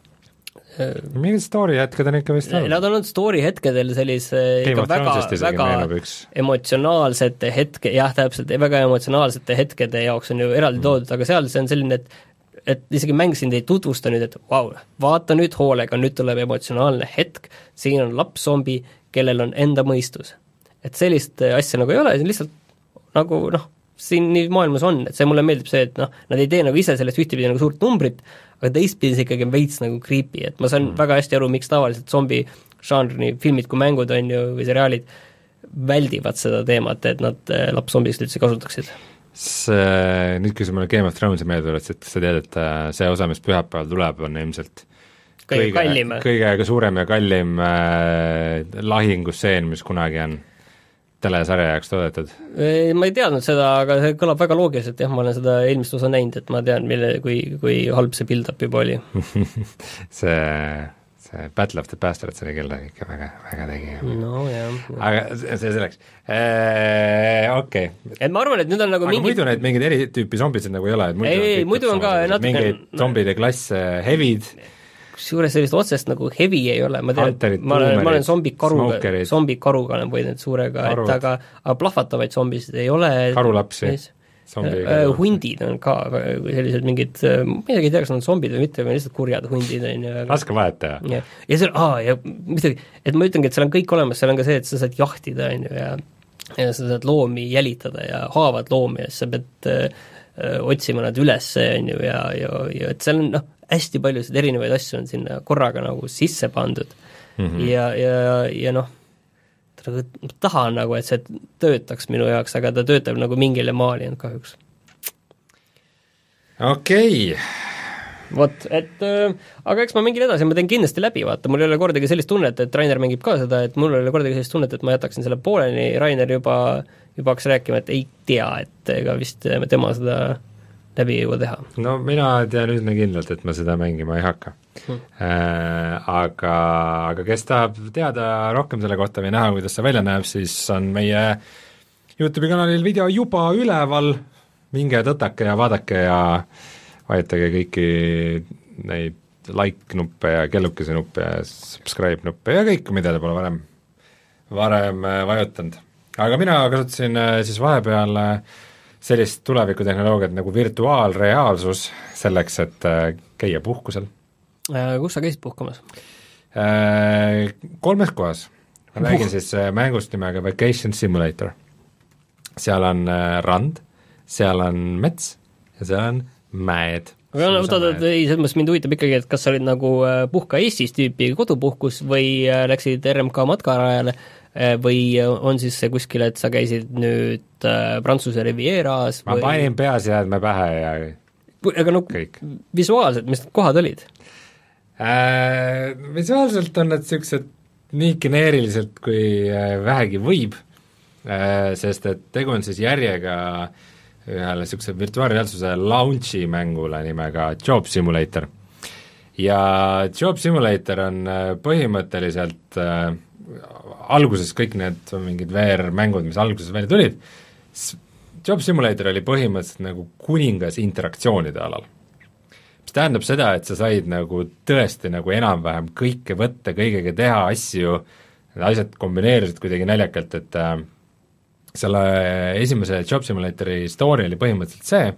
mingid story hetked on ikka vist olnud? Nad on olnud story hetkedel sellise ikka väga, väga emotsionaalsete hetke, jah, täpselt, väga emotsionaalsete hetkede jaoks on ju eraldi mm. toodud, aga seal see on selline, et et isegi mäng sind ei tutvusta nüüd, et vau, vaata nüüd hoolega, nüüd tuleb emotsionaalne hetk, siin on lapszombi, kellel on enda mõistus. Et sellist asja nagu ei ole, see on lihtsalt nagu noh, siin nii maailmas on, et see mulle meeldib see, et noh, nad ei tee nagu ise sellest ühtepidi nagu suurt numbrit, aga teistpidi see ikkagi on veits nagu creepy, et ma saan mm. väga hästi aru, miks tavaliselt zombi žanri filmid kui mängud on ju, või seriaalid väldivad seda teemat, et nad lapszombist üldse kasutaksid. See, nüüd kui sa mulle Game of Thronesi meelde tuled, et sa tead, et see osa, mis pühapäeval tuleb, on ilmselt kõige kallim. kõige suurem ja kallim äh, lahingusseen, mis kunagi on telesarja jaoks toodetud. Ma ei teadnud seda, aga see kõlab väga loogiliselt, jah, ma olen seda eelmist osa näinud, et ma tean, mille, kui, kui halb see build-up juba oli. see, see Battle of the Bastards oli küll ikka väga, väga tegi. No jah. Aga see selleks eee, okei okay.. et ma arvan, et nüüd on nagu aga mingi muidu neid mingeid eri tüüpi zombisid nagu ei ole, et muidu ei, ei, muidu on ka natuke mingeid zombide klasse hevid, kusjuures sellist otsest nagu heavy ei ole, ma tean, ma olen, ma olen zombikaruga, zombikaruga olen võidnud suurega, et aga, aga plahvatavaid zombisid ei ole. Karulapsi. Uh, hundid on ka sellised mingid, ma ei tea, kas on zombid või mitte, või lihtsalt kurjad hundid on ju. Raske vaeta. Ja, ja seal, aa, ja midagi, et ma ütlengi, et seal on kõik olemas, seal on ka see, et sa saad jahtida on ju ja, ja sa saad loomi jälitada ja haavad loomi ja sa pead öö, otsima nad üles on ju ja, ja, ja et seal on noh, hästi paljusid erinevaid asju on sinna korraga nagu sisse pandud mm -hmm. ja, ja, ja noh, tahan nagu, et see töötaks minu jaoks, aga ta töötab nagu mingile maali on kahjuks. Okei okay. Vot, et äh, aga eks ma mingil edasi, ma teen kindlasti läbi, vaata, mul ei ole kordagi sellist tunnet, et Rainer mängib ka seda, et mul ei ole kordagi sellist tunnet, et ma jätaksin selle pooleni, Rainer juba, juba hakkas rääkima, et ei tea, et ega vist tema seda läbi ei jõua teha. No mina tean üsna kindlalt, et ma seda mängima ei hakka hmm. äh, aga, aga kes tahab teada rohkem selle kohta või näha, kuidas see välja näeb, siis on meie YouTube'i kanalil video juba üleval, minge tõtake ja vaadake ja vajutage kõiki neid like-nuppe ja kellukese nuppe ja subscribe-nuppe ja kõik, mida te pole varem, varem vajutanud. Aga mina kasutasin siis vahepeal sellist tulevikutehnoloogiat nagu virtuaalreaalsus selleks, et käia puhkusel. Kus sa käisid puhkamas? Kolmes kohas. Ma räägin siis mängust nimega Vacation Simulator. Seal on rand, seal on mets ja seal on mäed. aga no, oota, ei, selles mõttes mind huvitab ikkagi, et kas sa olid nagu puhka Eestis tüüpi kodupuhkus või läksid R M K matkarajale või on siis see kuskil, et sa käisid nüüd Prantsuse Rivieras ma või... panin peaseadme pähe ja aga no kõik. Visuaalselt, mis need kohad olid? Äh, visuaalselt on need niisugused nii geneeriliselt, kui vähegi võib, äh, sest et tegu on siis järjega ühele niisuguse virtuaalreaalsuse launchi mängule nimega Job Simulator. Ja Job Simulator on põhimõtteliselt äh, alguses kõik need mingid V R-mängud, mis alguses välja tulid, Job Simulator oli põhimõtteliselt nagu kuningas interaktsioonide alal. Mis tähendab seda, et sa said nagu tõesti nagu enam-vähem kõike võtta, kõigega teha asju, need asjad kombineerisid kuidagi naljakalt, et äh, selle esimese Job Simulatori story oli põhimõtteliselt see,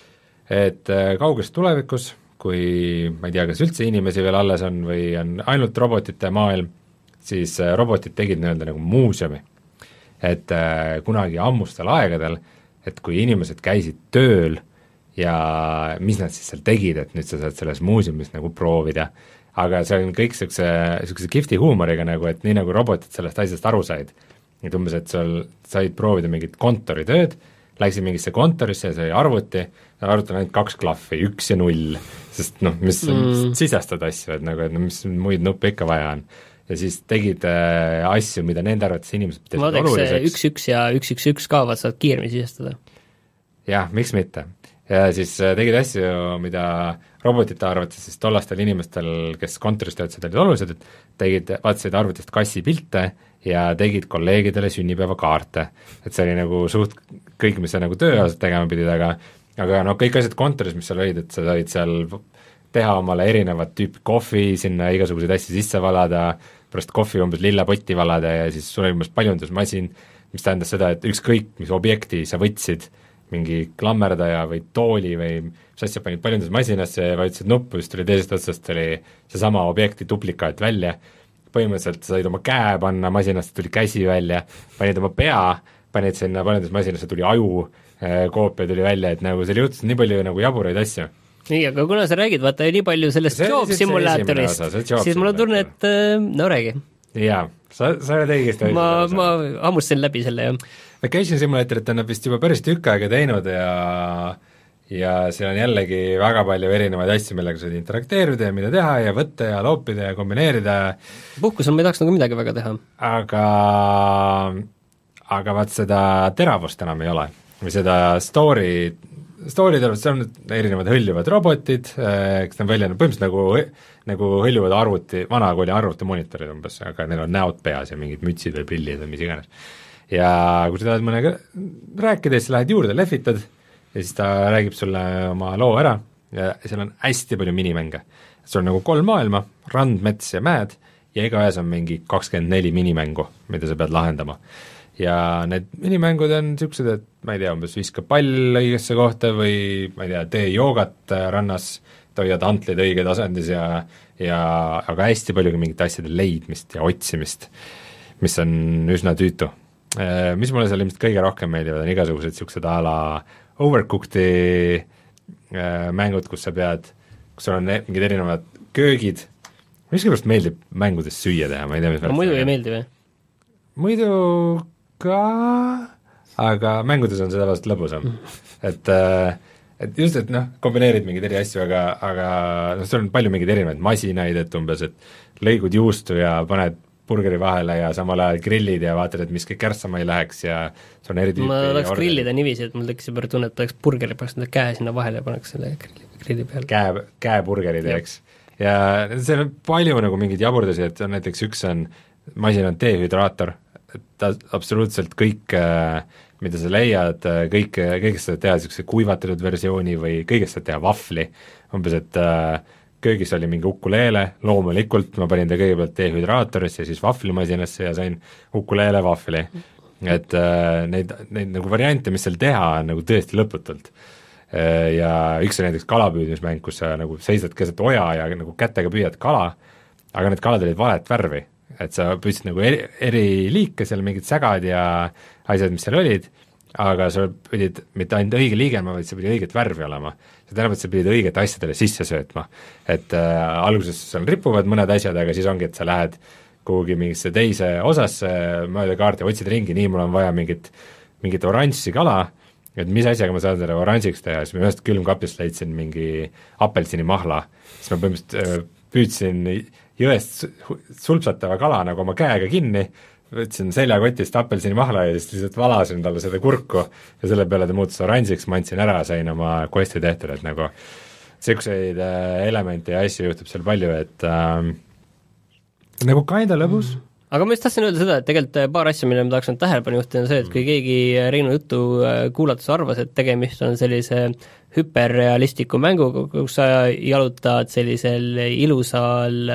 et äh, kauges tulevikus, kui ma ei tea, kas üldse inimesi veel alles on või on ainult robotite maailm, siis äh, robotid tegid nii-öelda nagu muuseumi. Et äh, kunagi ammustel aegadel, et kui inimesed käisid tööl ja mis nad siis seal tegid, et nüüd sa saad selles muuseumis nagu proovida, aga see on kõik niisuguse, niisuguse kihvti huumoriga nagu, et nii nagu robotid sellest asjast aru said, et umbes, et sul said proovida mingit kontoritööd, läksid mingisse kontorisse ja see oli arvuti, arvuti on ainult kaks klahvi, üks ja null, sest noh, mis mm. sisestad asju, et nagu, et no mis muid nuppe ikka vaja on. Ja siis tegid äh, asju, mida nende arvates inimesed pidasid oluliseks. üks üks ja üks üks üks ka, vaat saad kiiremini sisestada. Jah, miks mitte. Ja siis äh, tegid asju, mida robotite arvates siis tollastel inimestel, kes kontoris töötasid, olid olulised, et tegid, vaatasid arvutist kassi pilte ja tegid kolleegidele sünnipäevakaarte. Et see oli nagu suht kõik, mis sa nagu tööalaselt tegema pidid, aga aga no kõik asjad kontoris, mis seal olid, et sa said seal teha omale erinevat tüüpi kohvi, sinna igasuguseid asju sisse valada, pärast kohvi umbes lilla potti valada ja siis sul oli umbes paljundusmasin, mis tähendas seda, et ükskõik, mis objekti sa võtsid, mingi klammerdaja või tooli või mis asja panid paljundusmasinasse ja vajutasid nuppu, siis tuli teisest otsast oli seesama objekti duplikaat välja, põhimõtteliselt said oma käe panna, masinast tuli käsi välja, panid oma pea, panid sinna paljundusmasinasse, tuli aju, koopia tuli välja, et nagu seal juhtus nii palju nagu jaburaid asju. Nii, aga kuna sa räägid, vaata nii palju sellest see, Job Simulatorist, siis mul on tunne, et no räägi. Jaa, sa, sa oled õigesti ma, ma hammustasin läbi selle, jah. Vacation Simulatorit on vist juba päris tükk aega teinud ja ja seal on jällegi väga palju erinevaid asju, millega saad interakteerida ja mida teha ja võtta ja loopida ja kombineerida. puhkusel ma ei tahaks nagu midagi väga teha. aga, aga vaat seda teravust enam ei ole. või seda story, story teravust, see on erinevad hõljuvad robotid, kes on välja, põhimõtteliselt nagu, nagu hõljuvad arvuti, vanakooli arvutimonitorid umbes, aga neil on näod peas ja mingid mütsid või prillid või mis iganes. ja kui sa tahad mõnega rääkida, siis lähed juurde, lehvitad ja siis ta räägib sulle oma loo ära ja seal on hästi palju minimänge. sul on nagu kolm maailma, rand, mets ja mäed ja iga ühes on mingi kakskümmend neli minimängu, mida sa pead lahendama. ja need minimängud on niisugused, et ma ei tea, umbes viska pall õigesse kohta või ma ei tea, tee joogat rannas, hoiad antlid õige tasandis ja, ja aga hästi palju mingite asjade leidmist ja otsimist, mis on üsna tüütu. Mis mulle seal ilmselt kõige rohkem meeldivad, on igasugused niisugused a la Overcooked'i mängud, kus sa pead, kus sul on mingid erinevad köögid, mis kõigepealt meeldib mängudes süüa teha, ma ei tea, mis no muidu ei meeldi või? muidu ka, aga mängudes on seda vast lõbusam et, et just, et noh, kombineerid mingeid eri asju, aga, aga noh, sul on palju mingeid erinevaid masinaid, et umbes, et lõigud juustu ja paned burgeri vahele ja samal ajal grillid ja vaatad, et mis kõik kärssama ei läheks ja see on eri tüüpi ma tahaks grillida niiviisi, et mul tekkis juba tunne, et tahaks burgeri, paneks enda käe sinna vahele ja paneks selle grilli, grilli peale. Käe, käeburgeri teeks. Ja seal on palju nagu mingeid jaburdusi, et on näiteks üks on, masin on dehydraator, et ta absoluutselt kõik, mida sa leiad, kõik, kõigest saad teha niisuguse kuivatatud versiooni või kõigest saad teha vahvli, umbes, et köögis oli mingi ukuleele, loomulikult ma panin ta kõigepealt dehydraatorisse ja siis vahvlimasinasse ja sain ukuleele vahvli. Et äh, neid, neid nagu variante, mis seal teha, on nagu tõesti lõputult. Äh, ja üks on näiteks kalapüüdmismäng, kus sa nagu seisad keset oja ja nagu kätega püüad kala, aga need kalad olid valet värvi. Et sa püüdsid nagu eri, eri liike, seal mingid sägad ja asjad, mis seal olid, aga sa pidid mitte ainult õige liigema, vaid sa pidi õiget värvi olema. See tähendab, et sa pidid õiget asjadele sisse söötma. Et äh, alguses seal ripuvad mõned asjad, aga siis ongi, et sa lähed kuhugi mingisse teise osasse mööda kaarti, otsid ringi, nii mul on vaja mingit, mingit oranži kala, et mis asjaga ma saan selle oranžiks teha, siis ma ühest külmkapist leidsin mingi apelsini mahla, siis ma põhimõtteliselt püüdsin jõest sulpsatava kala nagu oma käega kinni, võtsin seljakotist apelsini mahla ja siis lihtsalt valasin talle seda kurku ja selle peale ta muutus oranžiks, ma andsin ära, sain oma questi tehtud, et nagu selliseid äh, elemente ja asju juhtub seal palju, et äh, nagu kinda lõbus. Aga ma just tahtsin öelda seda, et tegelikult paar asja, mille ma tahaks nüüd tähelepanu juhtina, on see, et kui keegi Reinu juttu kuulates arvas, et tegemist on sellise hüperrealistliku mänguga, kus sa jalutad sellisel ilusal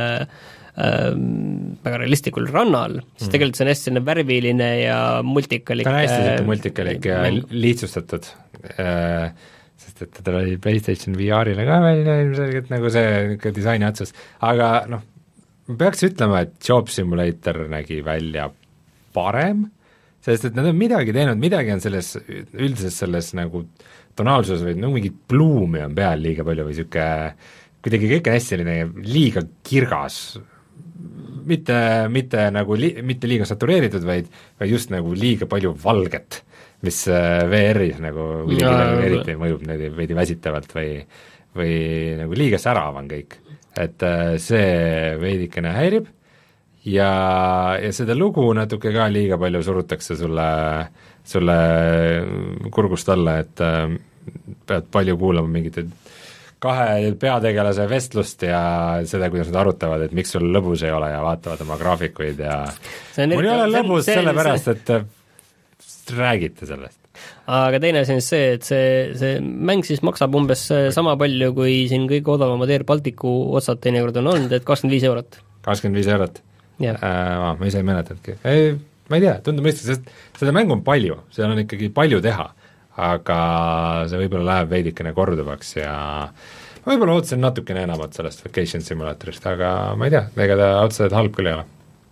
Ähm, väga realistlikul rannal, siis tegelikult see on hästi värviline ja multikalik. ta on hästi multikalik ja mäng. Lihtsustatud, äh, sest et ta oli PlayStation V R-ile ka välja ilmselgelt nagu see disaini otsus, aga noh, ma peaks ütlema, et Job Simulator nägi välja parem, sest et nad on midagi teinud, midagi on selles, üldises selles nagu tonaalsuses või nagu mingit pluumi on peal liiga palju või niisugune, kuidagi kõik on hästi selline liiga kirgas, mitte, mitte nagu li, mitte liiga satureeritud, vaid, vaid just nagu liiga palju valget, mis V R-is nagu ja, eriti mõjub veidi, veidi väsitavalt või, või nagu liiga särav on kõik. Et see veidikene häirib ja, ja seda lugu natuke ka liiga palju surutakse sulle, sulle kurgust alla, et pead palju kuulama mingite kahe peategelase vestlust ja seda, kuidas nad arutavad, et miks sul lõbus ei ole ja vaatavad oma graafikuid ja mul ei ole lõbus sellepärast, et räägite sellest. Aga teine asi on see, et see, see mäng siis maksab umbes sama palju, kui siin kõige odavamad Air Balticu otsad teinekord on olnud, et kakskümmend viis eurot. kakskümmend viis eurot? Äh, ma ise ei mäletanudki. Ei, ma ei tea, tundub mõistlik, sest seda mängu on palju, seal on ikkagi palju teha, aga see võib-olla läheb veidikene korduvaks ja ma võib-olla ootasin natukene enamat sellest Vacation Simulatorist, aga ma ei tea, ega ta otseselt halb küll ei ole.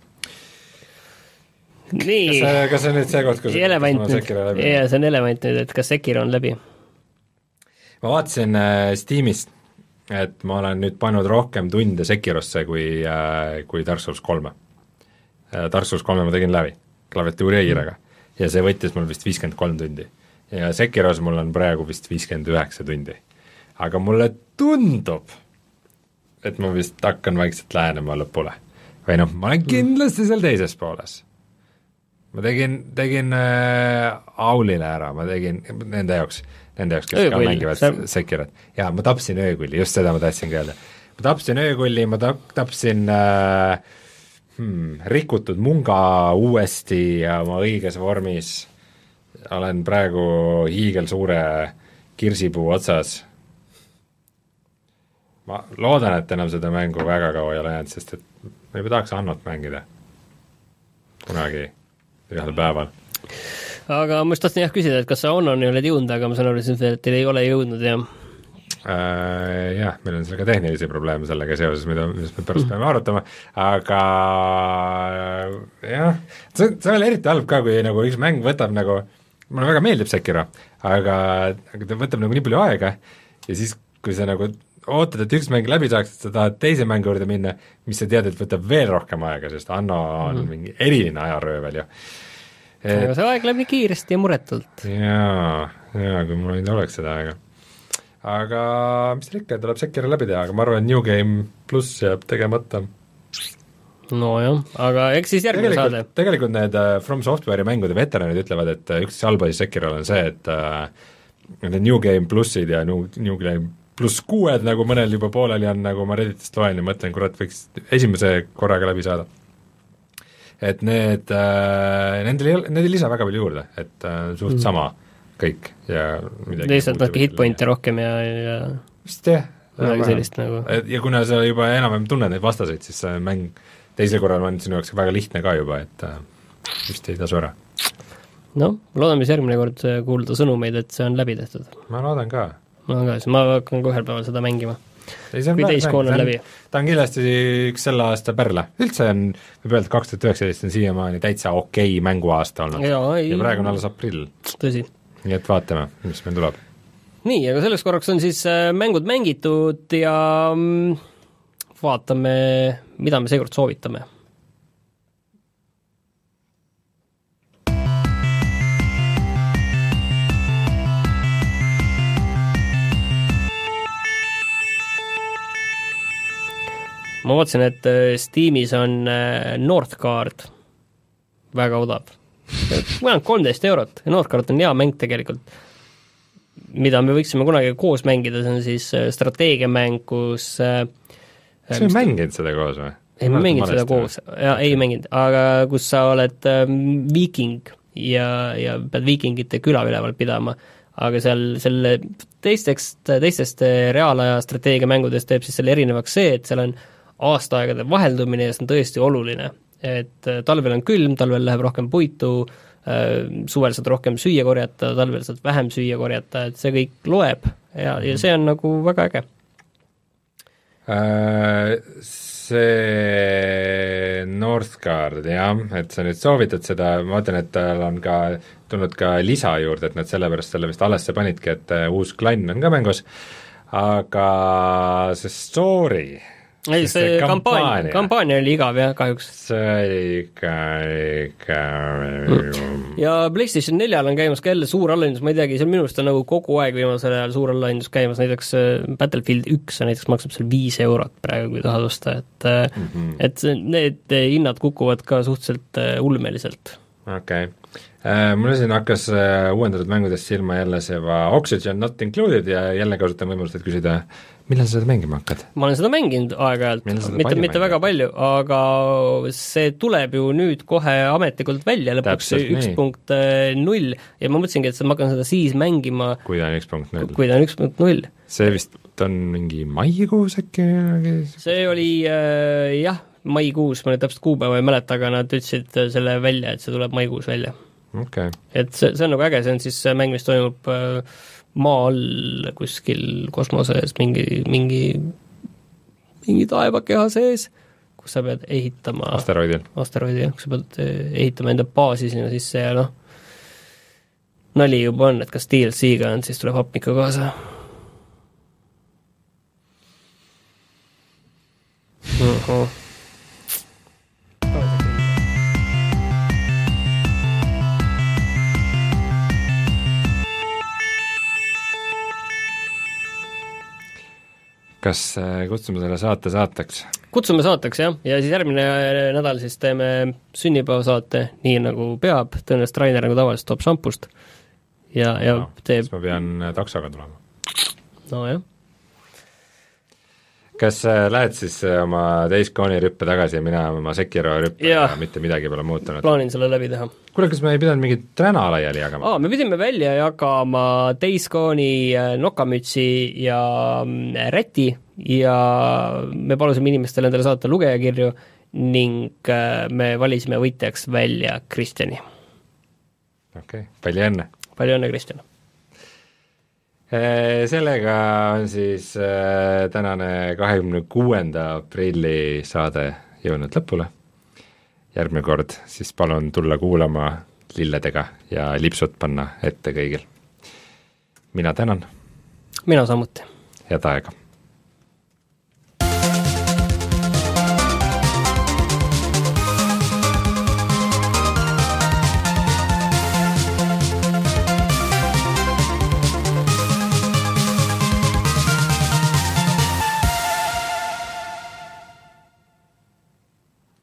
Nii. Kas see, kas see nüüd see koht, kus elevant nüüd, jaa, see on elevant nüüd, et kas Sekiro on läbi? Ma vaatasin äh, Steamist, et ma olen nüüd pannud rohkem tunde Sekirosse kui, äh, kui Dark Souls kolme. Dark Souls kolme ma tegin läbi, klaviatuuri ja hiirega, ja see võttis mul vist viiskümmend kolm tundi. ja Sekiros mul on praegu vist viiskümmend üheksa tundi. Aga mulle tundub, et ma vist hakkan vaikselt lähenema lõpule. Või noh, ma olen kindlasti seal teises pooles. Ma tegin, tegin äh, Aulile ära, ma tegin nende jaoks, nende jaoks, kes öökulli. Ka mängivad Sa... Sekirat. Jaa, ma tapsin öökulli, just seda ma tahtsin ka öelda. Ma tapsin öökulli, ma tap, tapsin äh, hmm, rikutud munga uuesti ja oma õiges vormis. Olen praegu hiigel suure kirsipuu otsas. Ma loodan, et enam seda mängu väga kaua ei ole jäänud, sest et ma juba tahaks Annot mängida. Kunagi ühel päeval. Aga ma just tahtsin jah küsida, et kas sa Onnoni oled jõudnud, aga ma saan aru, et teil ei ole jõudnud, jah? Äh, jah, meil on sellega tehnilisi probleeme sellega seoses, mida, mis me pärast peame arutama, aga jah, see, see on eriti halb ka, kui nagu üks mäng võtab nagu, mulle väga meeldib Sekiro, aga, aga ta võtab nagu nii palju aega ja siis, kui sa nagu ootad, et üks mäng läbi saaks, et sa tahad teise mängu juurde minna, mis sa tead, et võtab veel rohkem aega, sest Anno on mm. mingi eriline ajaröövel ju. Et, aga see aeg läheb nii kiiresti ja muretult. Jaa, jaa, kui mul ei oleks seda aega. Aga mis teil ikka, tuleb Sekiro läbi teha, aga ma arvan, et New Game pluss jääb tegemata. No jah, aga eks siis järgmine tegelikult, saade. Tegelikult need uh, From Software'i mängude veteranid ütlevad, et uh, üks halba siis Sekirol on see, et uh, need New Game plussid ja New, New Game pluss kuued, nagu mõnel juba pooleli on, nagu ma Redditist loen ja mõtlen, kurat, võiks esimese korraga läbi saada. Et need, äh, nendel ei lisa väga palju juurde, et äh, suht mm. sama kõik ja midagi lihtsalt natuke hitpointe rohkem ja, ja vist jah, midagi sellist nagu. Ja kuna sa juba enam tunned neid vastaseid, siis see mäng teisel korral on sinu jaoks väga lihtne ka juba, et äh, vist ei tasu ära. No, loodame siis järgmine kord kuulda sõnumeid, et see on läbi tehtud. Ma loodan ka. Ma, ka, ma hakkan ka ühel päeval seda mängima. Ei, kui teiskoon on läbi. Ta on kindlasti üks selle aasta pärle. Üldse on, võib öelda, kaks tuhat üheksateist on siiamaani täitsa okei mänguaasta olnud. Ja, ei, ja praegu on alles aprill. Tõsi. Nii et vaatame, mis meil tuleb. Nii, aga selleks korraks on siis mängud mängitud ja vaatame, mida me seekord soovitame. Ma vaatasin, et Steamis on Northgard väga odav. Mõne on kolmteist eurot ja Northgard on hea mäng tegelikult, mida me võiksime kunagi koos mängida, see on siis strateegiamäng, kus sa ei mänginud seda koos või? Ei, ma mänginud seda koos, ja, ei mänginud, aga kus sa oled ähm, viiking ja, ja pead viikingite küla üleval pidama, aga seal selle teistest, teistest reaalaja strateegiamängudest teeb siis selle erinevaks see, et seal on aastaaegade vaheldumine ja see on tõesti oluline, et talvel on külm, talvel läheb rohkem puitu, suvel saad rohkem süüa korjata, talvel saad vähem süüa korjata, et see kõik loeb ja, ja see on nagu väga äge. Äh, see Northgard, jah, et sa nüüd soovitad seda, ma mõtlen, et tal on ka tulnud ka lisa juurde, et nad sellepärast selle vist alles panidki, et uus klann on ka mängus, aga see story ei, see kampaania, kampaania oli igav jah, kahjuks. See oli ikka, ikka ja PlayStation neljal on käimas ka jälle suur allahindus, ma ei teagi, seal minust on nagu kogu aeg viimasel ajal suur allahindus käimas, näiteks Battlefield üks näiteks maksab seal viis eurot praegu, kui tahad osta, et mm-hmm. et need hinnad kukuvad ka suhteliselt ulmeliselt. Okei okay. Uh, mul siin hakkas uh, uuendatud mängudest silma jälle see Oxygen Not Included ja jälle kasutan võimalust, et küsida, millal sa seda mängima hakkad? Ma olen seda mänginud aeg-ajalt, mitte, mitte väga palju, aga see tuleb ju nüüd kohe ametlikult välja, lõpuks üks punkt null ja ma mõtlesingi, et ma hakkan seda siis mängima kui ta on üks punkt null. Kui ta on üks punkt null. See vist on mingi maikuus äkki? See oli äh, jah, maikuus, ma nüüd täpselt kuupäeva ei mäleta, aga nad ütlesid selle välja, et see tuleb maikuus välja. Okay. Et see, see on nagu äge, see on siis mäng, mis toimub äh, maa all kuskil kosmoses mingi, mingi mingi taevakeha sees, kus sa pead ehitama asteroidil, asteroidil, kus sa pead ehitama enda baasi sinna sisse ja noh, nali juba on, et kas D L C-ga on, siis tuleb hapnika kaasa. Uh-huh. kas kutsume selle saate saateks? Kutsume saateks, jah, ja siis järgmine nädal siis teeme sünnipäevasaate, nii nagu peab, tõenäoliselt Rainer nagu tavaliselt toob šampust ja, ja no, teeb... ma pean taksoga tulema. No jah. Kas lähed siis oma Days-Gone'i rüppe tagasi ja mina oma Sekiro rüppe ja, ja mitte midagi pole muutunud? Plaanin selle läbi teha. Kuule, kas me ei pidanud mingit träna laiali jagama? Aa, me pidime välja jagama Days-Gone'i nokamütsi ja räti ja me palusime inimestele endale saata lugejakirju ning me valisime võitjaks välja Kristjani. Okei, okay. Palju õnne! Palju õnne, Kristjan! Sellega on siis tänane kahekümne kuuenda aprilli saade jõudnud lõpule. Järgmine kord siis palun tulla kuulama lilledega ja lipsud panna ette kõigil. Mina tänan. Mina samuti. Head aega.